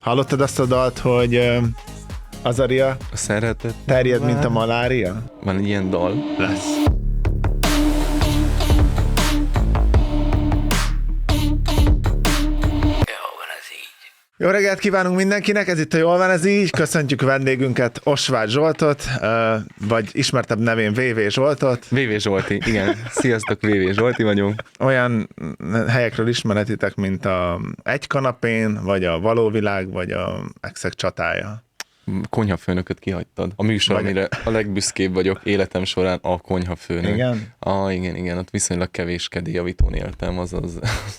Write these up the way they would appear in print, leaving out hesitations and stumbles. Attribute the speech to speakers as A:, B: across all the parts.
A: Hallottad azt a dalt, hogy Azaria
B: A szeretet
A: terjed, mint a malária?
B: Van egy ilyen dal.
A: Lesz. Jó reggelt kívánunk mindenkinek, ez itt a Jól van ez így. Köszöntjük vendégünket, Osváth Zsoltot, vagy ismertebb nevén VV Zsoltot.
B: VV Zsolti, igen. Sziasztok, VV Zsolti vagyunk.
A: Olyan helyekről ismeretitek, mint a Egy kanapén, vagy a Való világ, vagy a Exek csatája.
B: Konyhafőnököt kihagytad. A műsor, amire a legbüszkébb vagyok életem során, a konyhafőnök.
A: Igen?
B: Igen, ott viszonylag kevés kedélyjavítón éltem, azaz.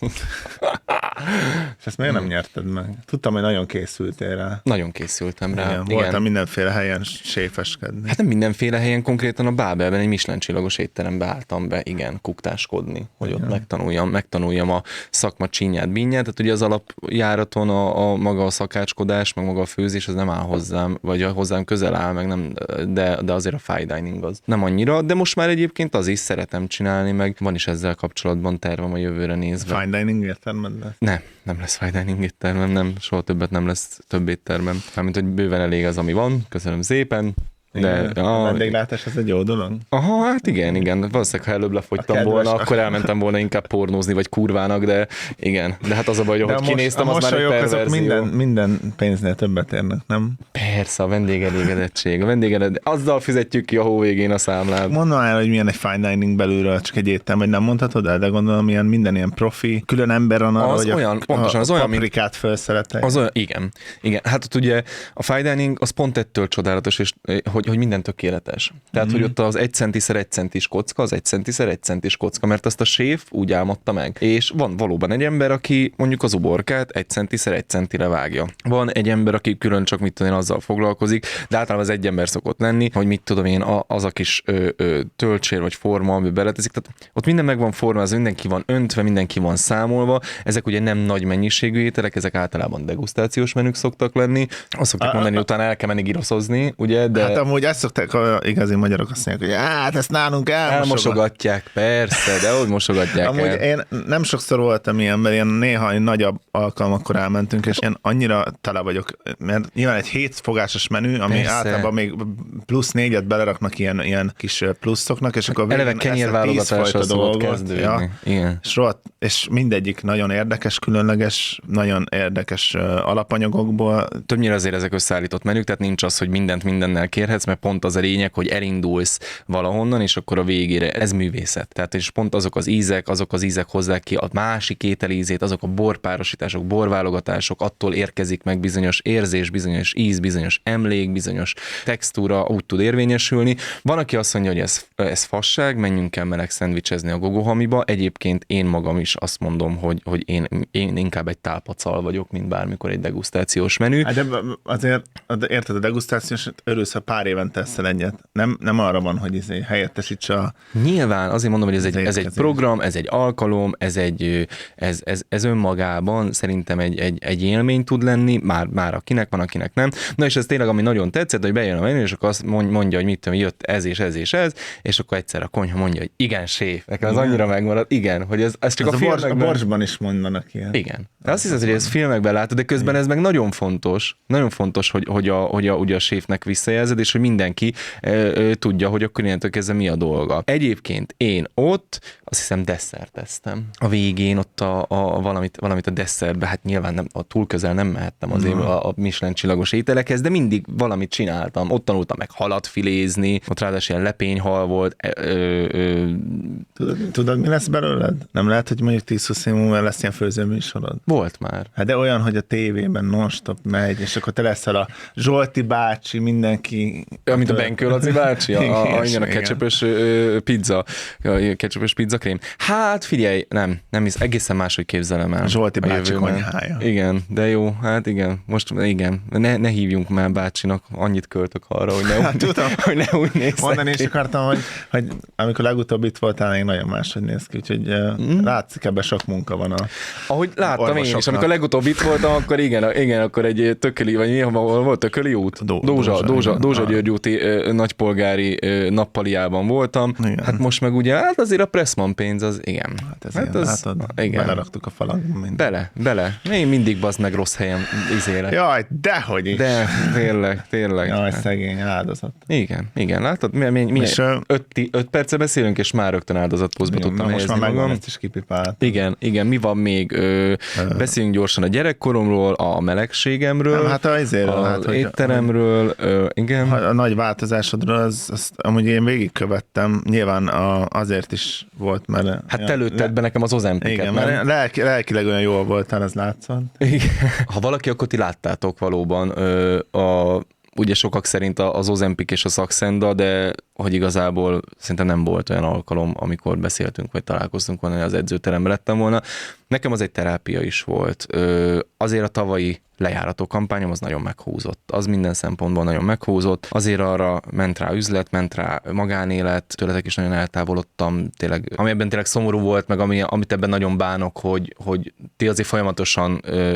A: És ezt miért nem nyerted meg? Tudtam, hogy nagyon készültél rá.
B: Nagyon készültem rá.
A: Igen, voltam mindenféle helyen séfeskedni.
B: Hát nem mindenféle helyen, konkrétan a Bábelben egy Michelin csillagos étterembe álltam be, igen, kuktáskodni, hogy
A: igen.
B: Ott megtanuljam a szakma csinyát, bínyát, tehát ugye az alapjáraton a maga a szakácskodás, meg maga a főzés, az nem áll hozzám, vagy hozzám közel áll, meg nem, de azért a fine dining az nem annyira, de most már egyébként az is szeretem csinálni, meg van is ezzel kapcsolatban tervem a jövőre nézve.
A: Fine dining éttermed lesz?
B: Nem lesz fine dining éttermem, nem, soha többet nem lesz több éttermem. Mármint, hogy bőven elég az, ami van, köszönöm szépen. De
A: a vendéglátás az egy jó dolog?
B: Aha, hát igen. Valószínűleg, ha előbb lefogytam volna, akkor elmentem volna inkább pornózni, vagy kurvának, de igen. De hát az a baj, hogy kinéztem, az már egy perverzió.
A: Minden pénznél többet érnek, nem?
B: Persze, a vendégelégedettség. Azzal fizetjük ki a hó végén a számlát.
A: Mondom el, hogy milyen egy fine dining belülről, csak egy étterem, vagy nem mondhatod el, de gondolom, minden ilyen profi, külön ember van arra, hogy
B: az olyan,
A: paprikát felszeretek.
B: Az olyan, igen. Hát ott ugye a fine dining az pont ettől csodálatos, és hogy minden tökéletes. Tehát, hogy ott az 1 centiszer 1 centis kocka, az 1 centiszer 1 centis kocka, mert azt a séf úgy álmodta meg. És van valóban egy ember, aki mondjuk az uborkát 1 centiszer 1 centire vágja. Van egy ember, aki külön csak mit tudom én azzal foglalkozik, de általában az egy ember szokott lenni, hogy mit tudom én, az a kis töltsér vagy forma, ami beleteszik. Tehát ott minden meg van formázva, mindenki van öntve, mindenki van számolva. Ezek ugye nem nagy mennyiségű ételek, ezek általában degustációs menük szoktak lenni. Azt szokták mondani, hogy utána el kell menni giroszozni, ugye, de
A: hát amúgy ezt szokták igazi magyarok azt mondják, hogy hát ezt nálunk
B: elmosogatják, persze, de hogy mosogatják
A: amúgy
B: el.
A: én nem sokszor voltam ilyen, mert ilyen néha nagyobb alkalmakkor elmentünk, és én annyira tele vagyok, mert nyilván egy 7 fogásos menü, ami persze. Általában még plusz 4-et beleraknak ilyen kis pluszoknak, és akkor
B: eleve kenyérválogatással szokott kezdődni. Ja,
A: igen. És mindegyik nagyon érdekes, különleges, nagyon érdekes alapanyagokból.
B: Többnyire azért ezek összeállított menük, tehát nincs az, hogy mindent mindennel kérhetsz, mert pont az a lényeg, hogy elindulsz valahonnan, és akkor a végére ez művészet. Tehát és pont azok az ízek hozzák ki a másik étel ízét, azok a borpárosítások, borválogatások, attól érkezik meg bizonyos érzés, bizonyos íz, bizonyos emlék, bizonyos textúra, úgy tud érvényesülni. Van, aki azt mondja, hogy ez fasság, menjünk el meleg szendvicsezni a Gogohamiba. Egyébként én magam is azt mondom, hogy én inkább egy tálpacal vagyok, mint bármikor egy degustációs menü.
A: Hát de azért érted, a degustációs örülsz, ha pár évente teszel egyet. Nem arra van, hogy helyettesíts a...
B: Nyilván, azért mondom, hogy ez egy program, ez egy alkalom, ez önmagában szerintem egy élmény tud lenni, már akinek van, akinek nem. Na és ez tényleg, ami nagyon tetszett, hogy bejön a menü, és akkor azt mondja, hogy mit tudom, jött ez és ez és ez, és akkor egyszer a konyha mondja, hogy igen, séf, nekem az annyira megmaradt, igen, hogy ez csak a filmekben...
A: A Borsban is mondanak ilyen.
B: Igen. De azt hiszed, hogy ez filmekben látod, de közben ez meg nagyon fontos, hogy a séfnek visszajelzed, és hogy mindenki tudja, hogy akkor innentől kezdve mi a dolga. Egyébként én ott azt hiszem desszerteztem. A végén ott valamit a desszertbe, hát nyilván nem, túl közel nem mehettem azért a Michelin csillagos ételekhez, de mindig valamit csináltam. Ott tanultam meg halat filézni, ott ráadásul ilyen lepényhal volt.
A: Tudod, mi lesz belőled? Nem lehet, hogy mondjuk 10-20 év múlva lesz ilyen főzőműsorod?
B: Volt már.
A: Hát de olyan, hogy a tévében non-stop megy, és akkor te leszel a Zsolti bácsi, mindenki...
B: Mint a Benkő Laci bácsi, a ketchupös pizza, ketchupös pizzakrém. Hát figyelj, nem egészen máshogy képzelem el.
A: Zsolti bácsi konyhája.
B: Igen, de jó, hát igen, most igen, ne hívjunk már bácsinak, annyit költök arra, hogy ne úgy néz ki.
A: Mondani is akartam, hogy amikor legutóbb itt voltál, még nagyon máshogy néz ki, úgyhogy látszik, ebben sok munka van
B: ahogy láttam én is, amikor legutóbb itt voltam, akkor igen, akkor egy Tököli, vagy mi volt Tököli út? Dózsa György úti nagypolgári nappaliában voltam. Igen. Hát most meg ugye, hát azért a Pressman van pénz, az igen.
A: Hát ez ilyen, látod, igen. Beleraktuk a falakba mindent.
B: Bele. Én mindig bazd meg rossz helyen izélek.
A: Jaj, dehogy is.
B: De, tényleg.
A: Jaj, szegény áldozat.
B: Igen, látod? Mi 5 perce beszélünk, és már rögtön áldozatpózba tudtam helyezni magam.
A: Most már megvan, ezt is kipipáltam.
B: Igen, mi van még? Beszéljünk gyorsan a gyerekkoromról, a melegségemről, az étteremről, igen.
A: A nagy változásodról, azt amúgy én végigkövettem, nyilván azért is volt, mert...
B: Hát te lőtted be nekem az Ozempiket,
A: igen, mert lelkileg olyan jól voltál, ez látszott.
B: Igen. Ha valaki, akkor ti láttátok valóban ugye sokak szerint az Ozempic és a Saxenda, de hogy igazából szerintem nem volt olyan alkalom, amikor beszéltünk, vagy találkoztunk volna, hogy az edzőterembe lettem volna. Nekem az egy terápia is volt. Azért a tavalyi lejárató kampányom az nagyon meghúzott. Az minden szempontból nagyon meghúzott. Azért arra ment rá üzlet, ment rá magánélet, tőletek is nagyon eltávolodtam, tényleg, ami ebben tényleg szomorú volt, meg amit ebben nagyon bánok, hogy ti azért folyamatosan,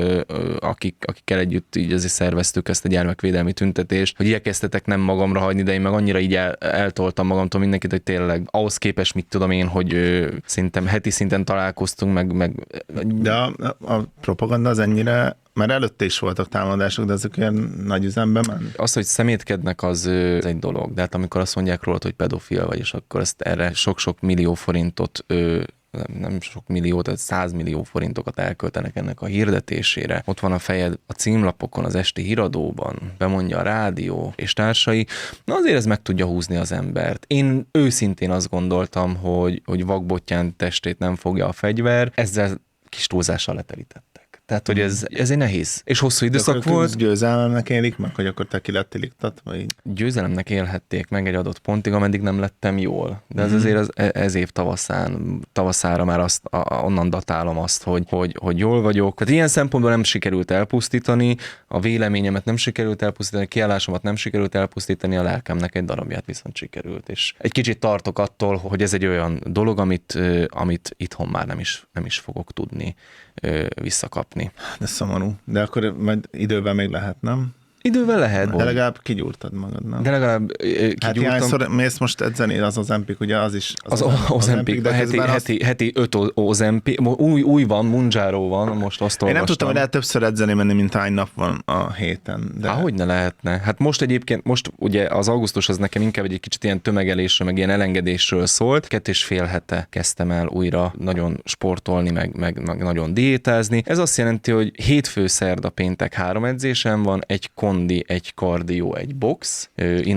B: akikkel együtt így azért szerveztük ezt a gyermekvédelmi tüntetést, hogy igyekeztetek nem magamra hagyni, de én meg annyira így eltoltam magamtól mindenkit, hogy tényleg ahhoz képest, mit tudom én, hogy szerintem heti szinten találkoztunk, meg...
A: De a propaganda az ennyire, mert előtte is voltak támadások, de ezek ilyen nagy üzembe ment.
B: Az, hogy szemétkednek, az egy dolog, de hát amikor azt mondják rólad, hogy pedofil vagy, és akkor ezt erre sok-sok millió forintot nem sok millió, tehát 100 millió forintokat elköltenek ennek a hirdetésére. Ott van a fejed a címlapokon, az esti híradóban, bemondja a rádió és társai. Na azért ez meg tudja húzni az embert. Én őszintén azt gondoltam, hogy vakbottyán testét nem fogja a fegyver, ezzel kis túlzással leterítettek. Tehát, hogy ez egy nehéz. És hosszú időszak volt.
A: Győzelemnek élik meg, hogy akkor te ki lettél iktatva így?
B: Győzelemnek élhették meg egy adott pontig, ameddig nem lettem jól. De ez azért ez év tavaszára már onnan datálom azt, hogy jól vagyok. Tehát ilyen szempontból nem sikerült elpusztítani, a véleményemet nem sikerült elpusztítani, a kiállásomat nem sikerült elpusztítani, a lelkemnek egy darabját viszont sikerült. És egy kicsit tartok attól, hogy ez egy olyan dolog, amit itthon már nem is fogok tudni visszakapni.
A: De szomorú. De akkor majd időben még lehet, nem?
B: Idővel lehet.
A: De legalább kigyúrtad magad, nem?
B: De legalább kigyúrtam.
A: Hát hányszor mész most edzeni, az Ozempic, ugye az is.
B: Az Ozempic, de heti 5 Ozempic, új van, Mounjaro van, most azt olvastam.
A: Én nem tudtam, hogy lehet többször edzeni menni, mint hány nap van a héten. De...
B: Hogy ne lehetne? Hát most egyébként, ugye az augusztus az nekem inkább egy kicsit ilyen tömegelésről, meg ilyen elengedésről szólt. 2,5 hete kezdtem el újra nagyon sportolni, meg nagyon diétázni. Ez azt jelenti, hogy hétfő, szerda, péntek 3 edzésem van, egy kondi, egy kardió, egy box.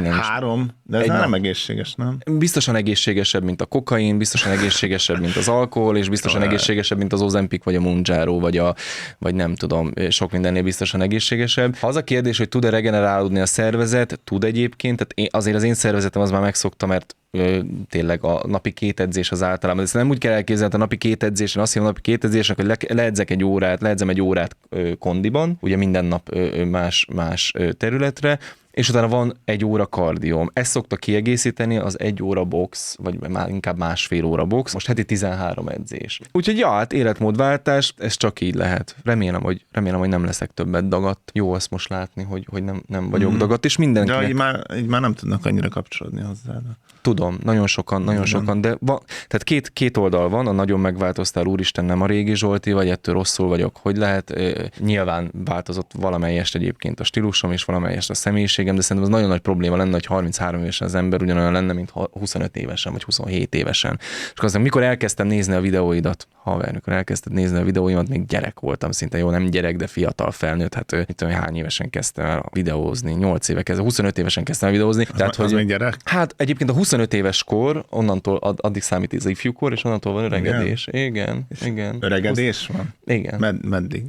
A: 3? De ez nem egészséges, nem?
B: Biztosan egészségesebb, mint a kokain, biztosan egészségesebb, mint az alkohol, és biztosan egészségesebb, mint az Ozempic, vagy a Mounjaro, vagy nem tudom, sok mindennél biztosan egészségesebb. Ha az a kérdés, hogy tud-e regenerálódni a szervezet, tud egyébként, tehát azért az én szervezetem az már megszokta, mert tényleg a napi 2 edzés az általában. Ez nem úgy kell elképzelni, a napi 2 edzésen, azt hívom a napi 2 edzésnek, hogy leedzem egy órát kondiban, ugye minden nap más területre, és utána van 1 óra kardióm. Ezt szokta kiegészíteni az 1 óra box, vagy már inkább 1,5 óra box, most heti 13 edzés. Úgyhogy hát életmódváltás, ez csak így lehet. Remélem, hogy nem leszek többet dagadt. Jó azt most látni, hogy nem vagyok dagadt, és mindenkinek...
A: De így már nem tudnak annyira kapcsolódni hozzá.
B: Tudom, nagyon sokan, de tehát két oldal van, a nagyon megváltoztál, úristen, nem a régi Zsolti, vagy ettől rosszul vagyok, hogy lehet. Nyilván változott valamelyest egyébként a stílusom, és valamelyest a személyiségem, de szerintem az nagyon nagy probléma lenne, hogy 33 évesen az ember ugyanolyan lenne, mint 25 évesen, vagy 27 évesen. És aztán, mikor elkezdtem nézni a videóidat, mikor elkezdted nézni a videóimat, még gyerek voltam szinte, jó, nem gyerek, de fiatal felnőtt, hát mit tudom, hány évesen kezdtem el videózni, 8 éve kezdtem, 25 évesen kezdtem el videózni.
A: Tehát, hogy még gyerek?
B: Hát egyébként a 25 éves kor, onnantól addig számít az ifjúkor, és onnantól van öregedés. Igen.
A: Öregedés van?
B: Igen.
A: Meddig?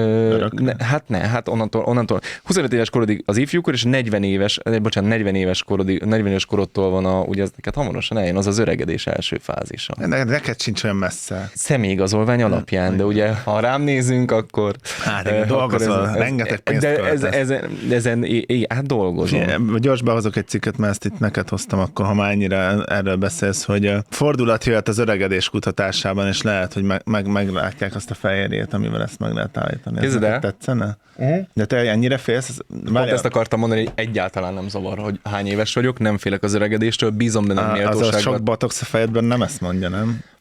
B: Hát onnantól 25 éves korodig az ifjúkor, és 40 éves korodtól van ugye ez neked hamarosan eljön, az öregedés első fázisa.
A: Neked sincs olyan messze.
B: Személyigazolvány alapján, de ugye ha rám nézünk, akkor...
A: Hát dolgozol, rengeteg pénzt költesz.
B: Hát dolgozom.
A: Gyors behozok egy cikket, mert ezt itt neked hoztam, akkor ha már ennyire erről beszélsz, hogy fordulat jöhet az öregedés kutatásában, és lehet, hogy meglátják azt a fehérjét, amivel ezt meg lehet állítani.
B: Kézzel el?
A: Tetszene? De te ennyire félsz?
B: Pont ezt akartam mondani, hogy egyáltalán nem zavar, hogy hány éves vagyok, nem félek az öregedéstől, bízom, de nem méltóságban.
A: Az a sok botox a fejedben nem ezt mondja, nem?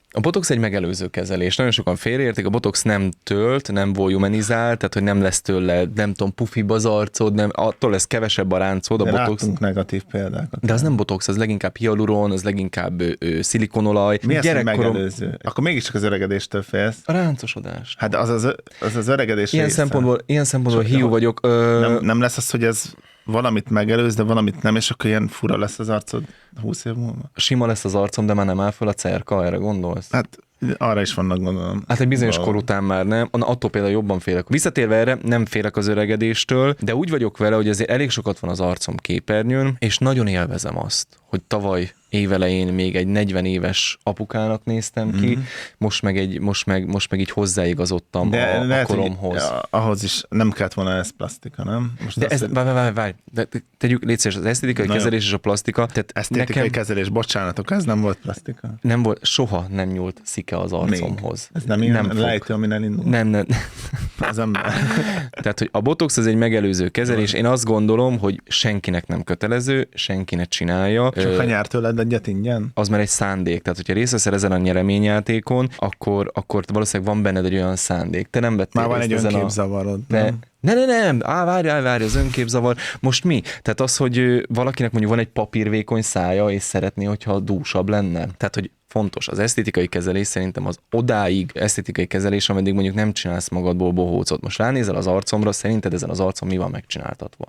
B: A botox egy megelőző kezelés. Nagyon sokan félreértik, a botox nem tölt, nem volumenizál, tehát hogy nem lesz tőle, nem tudom, pufibb az arcod, nem, attól lesz kevesebb a ráncod. A
A: de
B: botox.
A: negatív példákat.
B: De az nem botox, az leginkább hialuron, az leginkább szilikonolaj.
A: Mi az, hogy megelőző? Akkor mégiscsak az öregedéstől félsz.
B: A ráncosodás.
A: Hát az öregedés
B: ilyen szempontból hiú vagyok.
A: Nem lesz az, hogy ez valamit megelőz, de valamit nem, és akkor ilyen fura lesz az arcod 20 év múlva?
B: Sima lesz az arcom, de már nem áll fel a cerka, erre gondolsz?
A: Hát arra is vannak, gondolom.
B: Hát egy bizonyos kor után már nem, attól például jobban félek. Visszatérve erre, nem félek az öregedéstől, de úgy vagyok vele, hogy azért elég sokat van az arcom képernyőn, és nagyon élvezem azt, hogy tavaly évelején még egy 40 éves apukának néztem ki, most meg így hozzáigazodtam a koromhoz.
A: Lehet, ahhoz is nem kellett volna ez plastika, nem?
B: Most de ez, várj, tegyük légy szíves, az esztétikai kezelés és a plastika.
A: Esztétikai kezelés, bocsánatok, ez nem volt plastika?
B: Nem volt, soha nem nyúlt szike az arcomhoz.
A: Még. Ez nem ilyen lejtő, amin elindul?
B: Nem.
A: Az ember.
B: Tehát, hogy a botox az egy megelőző kezelés, én azt gondolom, hogy senkinek nem kötelező, senki ne csinálja.
A: Csak ha nyár tőled egyet ingyen?
B: Az már egy szándék. Tehát, hogyha részt veszel ezen a nyereményjátékon, akkor valószínűleg van benned egy olyan szándék. Te nem vettél
A: már van egy önképzavarod, nem?
B: Nem. Várj, az önképzavar. Most mi? Tehát az, hogy valakinek mondjuk van egy papírvékony szája, és szeretné, hogyha dúsabb lenne. Tehát, hogy fontos. Az esztétikai kezelés szerintem az odáig esztétikai kezelés, ameddig mondjuk nem csinálsz magadból bohócot. Most ránézel az arcomra, szerinted ezen az arcom mi van megcsináltatva?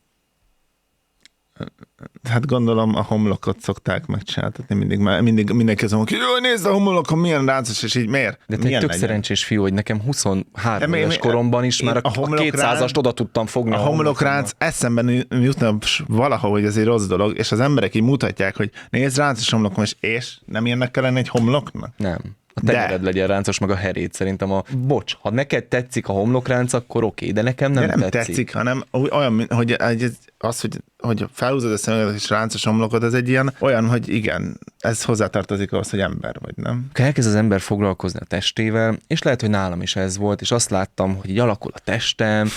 A: Hát gondolom a homlokot szokták megcsináltatni mindenki azon, hogy jaj, nézd a homlokon, milyen ráncos, és így miért?
B: De te egy tök szerencsés fiú, hogy nekem 23 éves koromban is már a 200-ast oda tudtam fogni.
A: A homlokránc eszemben jutna valahogy, hogy ez egy rossz dolog, és az emberek így mutatják, hogy nézd, ráncos homlokom, és nem ilyennek kell lenni egy homloknak?
B: Nem. A tenyered legyen ráncos, meg a herét szerintem bocs, ha neked tetszik a homlokránc, akkor oké, de nekem nem
A: tetszik, hanem olyan, hogy hogy felhúzod a szemedet és ráncos homlokod, ez egy ilyen olyan, hogy igen, ez hozzátartozik ahhoz, hogy ember vagy, nem?
B: Elkezd az ember foglalkozni a testével, és lehet, hogy nálam is ez volt, és azt láttam, hogy így alakul a testem.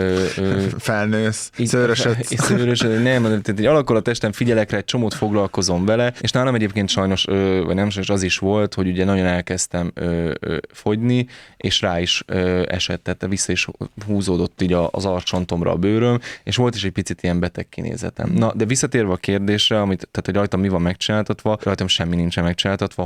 A: Felnősz, szőrösödsz.
B: Nem, tehát így alakul a testem, figyelek rá, egy csomót foglalkozom vele, és nálam egyébként sajnos, vagy nem sajnos az is volt, hogy ugye nagyon elkezdtem fogyni, és rá is esett, tehát vissza is húzódott így az arccsontomra a bőröm, és volt is egy picit ilyen beteg kinézetem. Na, de visszatérve a kérdésre, tehát hogy rajtam mi van megcsináltatva, rajtam semmi nincsen megcsináltatva,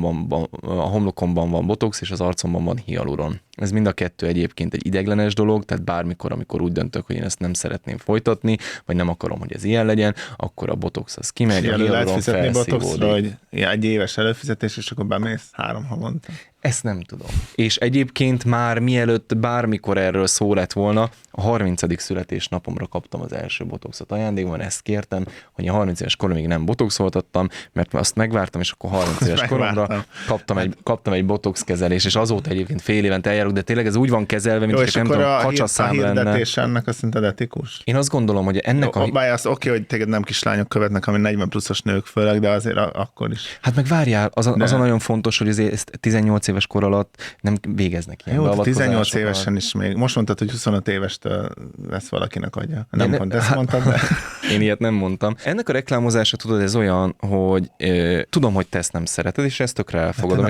B: a homlokomban van botox, és az arcomban van hialuron. Ez mind a kettő egyébként egy ideglenes dolog, tehát bármikor, amikor úgy döntök, hogy én ezt nem szeretném folytatni, vagy nem akarom, hogy ez ilyen legyen, akkor a botox az kimegy, a hialuron felszívódik.
A: Hogy egy éves előfizetés, és akkor bemész 3 havonta.
B: Ezt nem tudom. És egyébként már mielőtt bármikor erről szó lett volna, a 30. születésnapomra kaptam az első botoxot ajándékban, ezt kértem, hogy a 30 éves koromig nem botoxoltattam, mert azt megvártam, és akkor 30 éves koromra kaptam egy botox kezelés, és azóta egyébként fél évente eljárok, de tényleg ez úgy van kezelve, mint hogy nem tudom, kacsaszám lenne. A hirdetés
A: ennek azt szerinted etikus?
B: Én azt gondolom, hogy ennek
A: Oké, hogy téged nem kislányok követnek, ami 40 pluszos nők főleg, de azért akkor is.
B: Hát meg várjál, az a nagyon fontos, hogy azért 18 éves kor alatt nem végeznek ilyen beavatkozásokat.
A: 18 évesen is még. Most mondtad, hogy 25 évestől lesz valakinek agya. Nem pont ezt mondtad, de...
B: Én ilyet nem mondtam. Ennek a reklámozása, tudod, ez olyan, hogy tudom, hogy te ezt nem szereted, és ezt tökre elfogadom.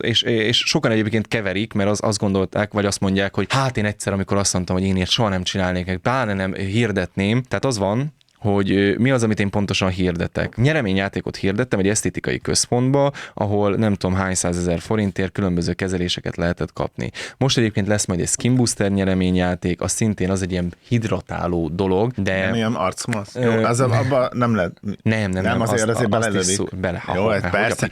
B: És sokan egyébként keverik, mert azt gondolták, vagy azt mondják, hogy hát én egyszer, amikor azt mondtam, hogy én ilyet soha nem csinálnék, bár nem hirdetném. Tehát az van, hogy mi az, amit én pontosan hirdetek. Nyereményjátékot hirdettem egy esztétikai központba, ahol nem tudom hány 100 000 forintért különböző kezeléseket lehetett kapni. Most egyébként lesz majd egy Skin Booster nyereményjáték, az szintén az egy ilyen hidratáló dolog, de...
A: Nem ilyen arcmasz? Jó, abban nem lehet...
B: Nem,
A: azért belelődik.
B: Jó, persze.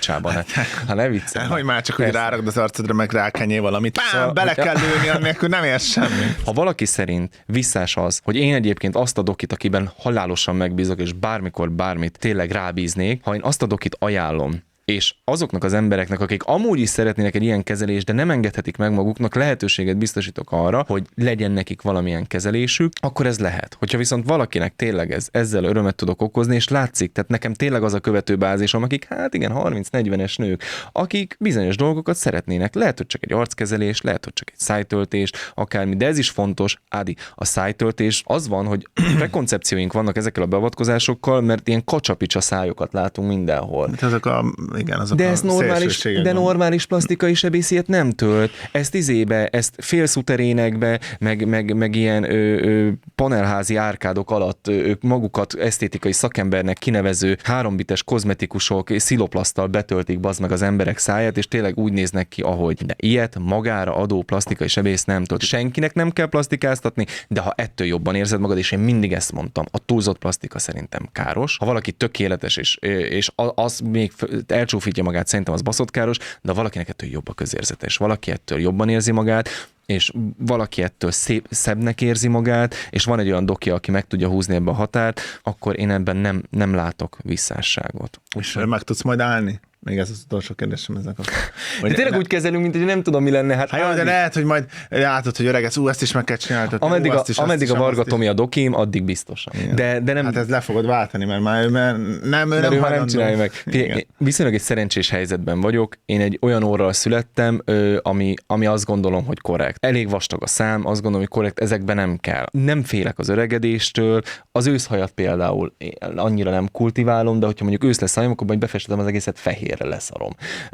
B: Ha ne viccelj.
A: Hogy már csak, hogy ráragd az arcodra, meg rákenyél valamit. Bele kell lőni, annélkül nem érsz semmi.
B: Ha valaki szerint visszás az, hogy én egyébként azt a dokit, akiben halálos megbízok, és bármikor bármit tényleg rábíznék, ha én azt a dokit ajánlom, és azoknak az embereknek, akik amúgy is szeretnének egy ilyen kezelést, de nem engedhetik meg maguknak, lehetőséget biztosítok arra, hogy legyen nekik valamilyen kezelésük, akkor ez lehet. Hogyha viszont valakinek tényleg ezzel örömet tudok okozni, és látszik, tehát nekem tényleg az a követőbázisom, akik hát igen, 30-40-es nők, akik bizonyos dolgokat szeretnének. Lehet, hogy csak egy arckezelés, lehet, hogy csak egy szájtöltés, akármi, de ez is fontos. Ádi, a szájtöltés az van, hogy prekoncepcióink vannak ezekkel a beavatkozásokkal, mert ilyen kacsapicsa szájokat látunk mindenhol.
A: Ezek a igen, azok
B: de
A: a
B: ez normális plastikai sebészet nem tölt. Ezt félszuterénekbe, meg ilyen panelházi árkádok alatt ők magukat esztétikai szakembernek kinevező 3-bites kozmetikusok sziloplaszttal betöltik bazd meg az emberek száját, és tényleg úgy néznek ki, ahogy. De ilyet magára adó plastikai sebész nem tölt. Senkinek nem kell plastikáztatni, de ha ettől jobban érzed magad, és én mindig ezt mondtam, a túlzott plastika szerintem káros. Ha valaki tökéletes, és az még elcsúfítja magát, szerintem az baszott káros, de valakinek ettől jobb a közérzete, és valaki ettől jobban érzi magát, és valaki ettől szebbnek érzi magát, és van egy olyan doki, aki meg tudja húzni ebbe a határt, akkor én ebben nem látok visszásságot.
A: És meg tudsz majd állni? Még ez az utolsó kérdésem ezek.
B: De tényleg úgy kezelünk, mint hogy nem tudom, mi lenne. Hát
A: jó, de lehet, hogy majd látod, hogy öregetsz, ezt is meg kell csinálni.
B: Ameddig a Varga Tomi a dokim, addig biztosan. De nem...
A: Hát ezt le fogod váltani, mert ő
B: nem csinálja meg. Viszonylag egy szerencsés helyzetben vagyok. Én egy olyan orral születtem, ami azt gondolom, hogy korrekt. Elég vastag a szám, azt gondolom, hogy korrekt, ezekben nem kell. Nem félek az öregedéstől. Az őszhajat például annyira nem kultiválom, de hogyha mondjuk ősz lesz hajam, akkor majd befestetem az egészet fehérre leszarom.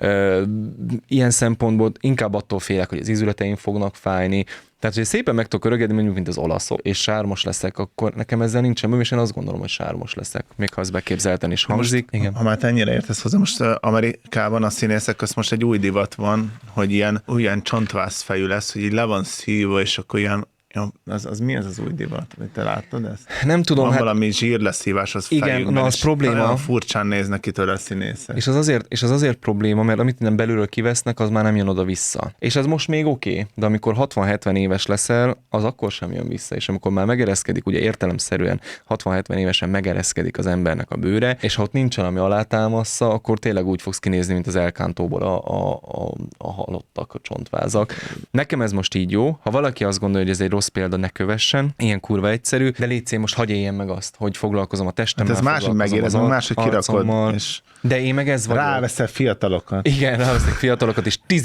B: Ilyen szempontból inkább attól félek, hogy az ízületeim fognak fájni. Tehát, hogy szépen meg tudok öregedni, mondjuk, mint az olaszok, és sármos leszek, akkor nekem ezzel nincsen bőm, és én azt gondolom, hogy sármos leszek. Még ha ez beképzelten is hangzik.
A: Most, igen. Ha már ennyire értesz hozzá, most Amerikában a színészek közt most egy új divat van, hogy ilyen csontvászfejű lesz, hogy így le van szívva, és akkor ilyen. Ja, az mi ez az új divat? Te láttad ezt?
B: Nem tudom.
A: Van valami zsírleszívás az
B: igen,
A: fejükben,
B: na az probléma.
A: Olyan furcsán néznek ki tőle a színészek.
B: És az azért probléma, mert amit innen belülről kivesznek, az már nem jön oda-vissza. És ez most még oké, de amikor 60-70 éves leszel, az akkor sem jön vissza. És amikor már megereszkedik, ugye értelemszerűen 60-70 évesen megereszkedik az embernek a bőre, és ha ott nincsen, ami alátámassza, akkor tényleg úgy fogsz kinézni, mint az elkántóból a halottak, a csontvázak. Nekem ez most így jó. Ha valaki azt gondolja, hogy ez egy rossz példa, ne kövessen, ilyen kurva egyszerű, de légy most hagyj éljen meg azt, hogy foglalkozom a testemmel,
A: hát ez máshogy megérezem, máshogy kirakod, és
B: de én meg ez vagyok.
A: Ráveszel fiatalokat.
B: Igen, ráveszek fiatalokat, és 10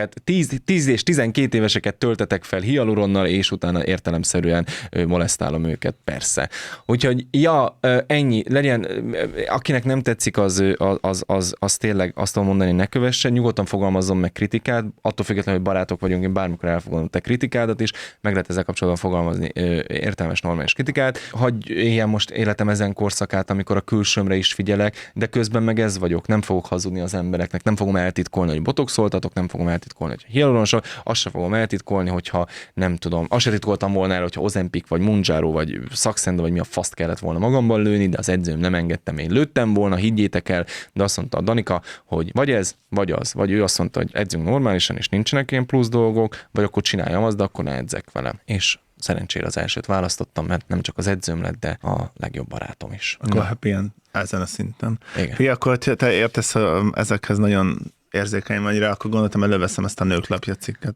B: és 12 éveseket töltetek fel hialuronnal, és utána értelemszerűen molesztálom őket, persze. Úgyhogy, ennyi, legyen, akinek nem tetszik, az tényleg azt tudom mondani, ne kövessen, nyugodtan fogalmazzon meg kritikát, attól függetlenül, hogy barátok vagyunk, én bármikor elfogadom te kritikádat is, meg lehet ezzel kapcsolatban fogalmazni értelmes, normális kritikát. Hagyj éljen most életem ezen korszakát, amikor a külsőmre is figyelek, de közben meg ez vagyok, nem fogok hazudni az embereknek, nem fogom eltitkolni, hogy botoxoltatok, nem fogom eltitkolni, hogy hialuronsav, azt sem fogom eltitkolni, hogyha nem tudom, azt sem titkoltam volna el, hogyha Ozempic, vagy Mounjaro, vagy Saxenda, vagy mi a faszt kellett volna magamban lőni, de az edzőm nem engedtem, én lőttem volna, higgyétek el, de azt mondta a Danika, hogy vagy ez, vagy az, vagy ő azt mondta, hogy edzünk normálisan, és nincsenek ilyen plusz dolgok, vagy akkor csináljam azt, de akkor ne edzek vele. És szerencsére az elsőt választottam, mert nem csak az edzőm lett, de a legjobb barátom is.
A: Akkor happy end ezen a szinten.
B: Igen.
A: Fia, akkor te értesz ezekhez nagyon érzékeny vagyra, akkor gondoltam, előveszem ezt a Nőklapja cikket.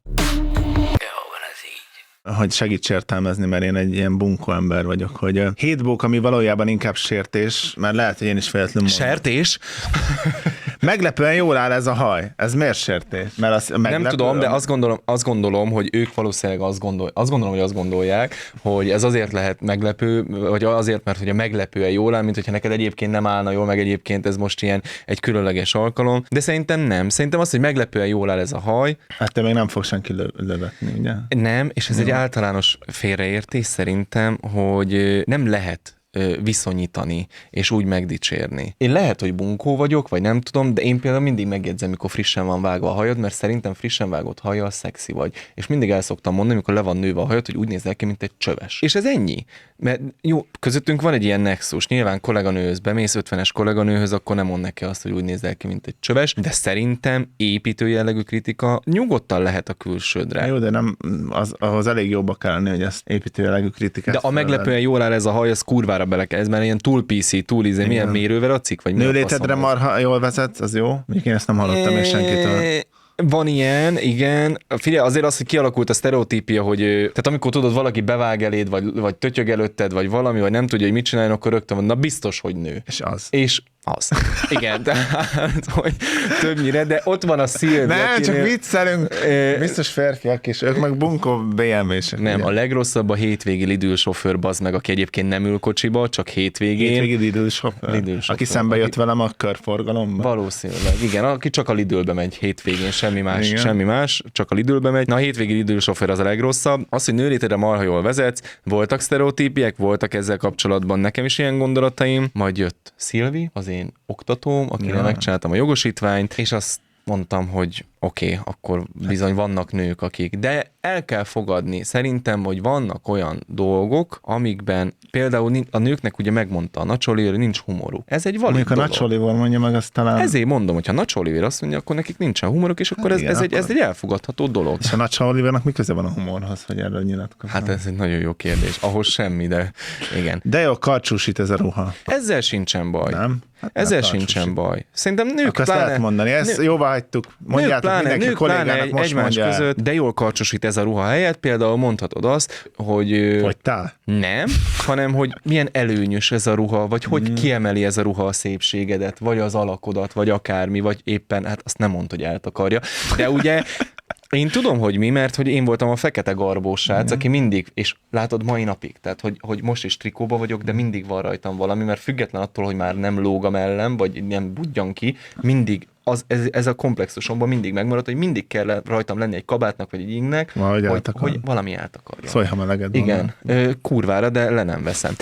A: Hogy segíts értelmezni, mert én egy ilyen bunkó ember vagyok, hogy hétbók, ami valójában inkább sértés, mert lehet, hogy én is véletlenül mondom.
B: Sértés?
A: Meglepően jól áll ez a haj. Ez miért sértés? Mert az
B: nem tudom, de azt gondolom, hogy ők valószínűleg azt gondolják, hogy ez azért lehet meglepő, vagy azért, mert hogy a meglepően jól áll, mint hogyha neked egyébként nem állna jól, meg egyébként ez most ilyen egy különleges alkalom. De szerintem nem. Szerintem az, hogy meglepően jól áll ez a haj.
A: Hát te még nem fog senki lövetni, ugye?
B: Nem, és ez egy általános félreértés szerintem, hogy nem lehet viszonyítani, és úgy megdicsérni. Én lehet, hogy bunkó vagyok, vagy nem tudom, de én például mindig megjegyzem, mikor frissen van vágva a hajad, mert szerintem frissen vágott hajjal szexi vagy. És mindig el szoktam mondani, amikor le van nőve a hajad, hogy úgy nézel ki, mint egy csöves. És ez ennyi. Mert jó, közöttünk van egy ilyen nexus. Nyilván kolléganőhöz bemész, 50-es kolléganőhöz, akkor nem mond neki azt, hogy úgy nézel ki, mint egy csöves, de szerintem építő jellegű kritika nyugodtan lehet a külsődre.
A: Jó, de nem, ahhoz elég jobba kell lenni, hogy ezt építő jellegű kritikát.
B: De a meglepően jól áll ez a haj, az kurvára ez már ilyen túl PC, túl milyen mérővel a cikk? Vagy
A: nőlétedre marha jól vezet, az jó? Még én ezt nem hallottam még senkitől.
B: Van ilyen, igen. Figyelj, azért az, hogy kialakult a sztereotípia, hogy tehát amikor tudod, valaki bevág eléd, vagy tötyög előtted, vagy valami, vagy nem tudja, hogy mit csináljon, akkor rögtön van, na biztos, hogy nő.
A: És az.
B: És Az. Igen, tehát, hogy többnyire, de ott van a Szilvi.
A: Nem, csak viccelünk. Biztos férfiak is, ők meg bunkó BMW-sek.
B: Nem,
A: ugye?
B: a legrosszabb a hétvégi Lidl sofőr, bazd meg, aki egyébként nem ül kocsiba, csak hétvégén.
A: Hétvégi Lidl sofőr. Aki szembe jött velem a körforgalomba.
B: Valószínűleg, igen, aki csak a Lidlbe megy hétvégén, semmi más, csak a Lidlbe megy. Na, a hétvégi Lidl sofőr az a legrosszabb. Az, hogy nőlétére marha jól vezetsz, voltak sztereotípiek, voltak ezzel kapcsolatban nekem is ilyen gondolataim, majd jött Szilvi, az én oktatóm, akinek megcsináltam a jogosítványt, és azt mondtam, hogy oké, akkor bizony vannak nők, akik, de el kell fogadni szerintem, hogy vannak olyan dolgok, amikben például a nőknek ugye megmondta a Nacs Oliver, nincs humoruk. Ez egy valid
A: dolog. A Nacs Oliver mondja meg, azt talán...
B: Ezért mondom, hogy ha Nacs Oliver azt mondja, akkor nekik nincsen humoruk, és akkor ez egy elfogadható dolog.
A: És a Nacs Olivernak mi köze van a humorhoz, hogy erről nyilatkozom?
B: Hát ez egy nagyon jó kérdés. Ahhoz semmi, de igen.
A: De jó, karcsúsít ez a ruha.
B: Ezzel sincsen baj.
A: Nem? Hát
B: ezzel sincsen baj. Szerintem nők
A: akkor pláne... lehet mondani, ezt jóvá hagytuk. Mondjátok mindenki a kollégának, most
B: egymás
A: mondja
B: között, de jól karcsosít ez a ruha helyett, például mondhatod azt, hogy...
A: Fogytál?
B: Nem, hanem hogy milyen előnyös ez a ruha, vagy hogy kiemeli ez a ruha a szépségedet, vagy az alakodat, vagy akármi, vagy éppen, hát azt nem mondta, hogy eltakarja. De ugye én tudom, hogy mi, mert hogy én voltam a fekete garbós srác, aki mindig, és látod mai napig, tehát hogy most is trikóba vagyok, de mindig van rajtam valami, mert független attól, hogy már nem lóg a mellem, vagy nem budjan ki, mindig ez a komplexusomban mindig megmaradt, hogy mindig kell rajtam lenni egy kabátnak, vagy egy ingnek, hogy valami eltakarja.
A: Szólj, ha meleged van.
B: Igen, kurvára, de le nem veszem.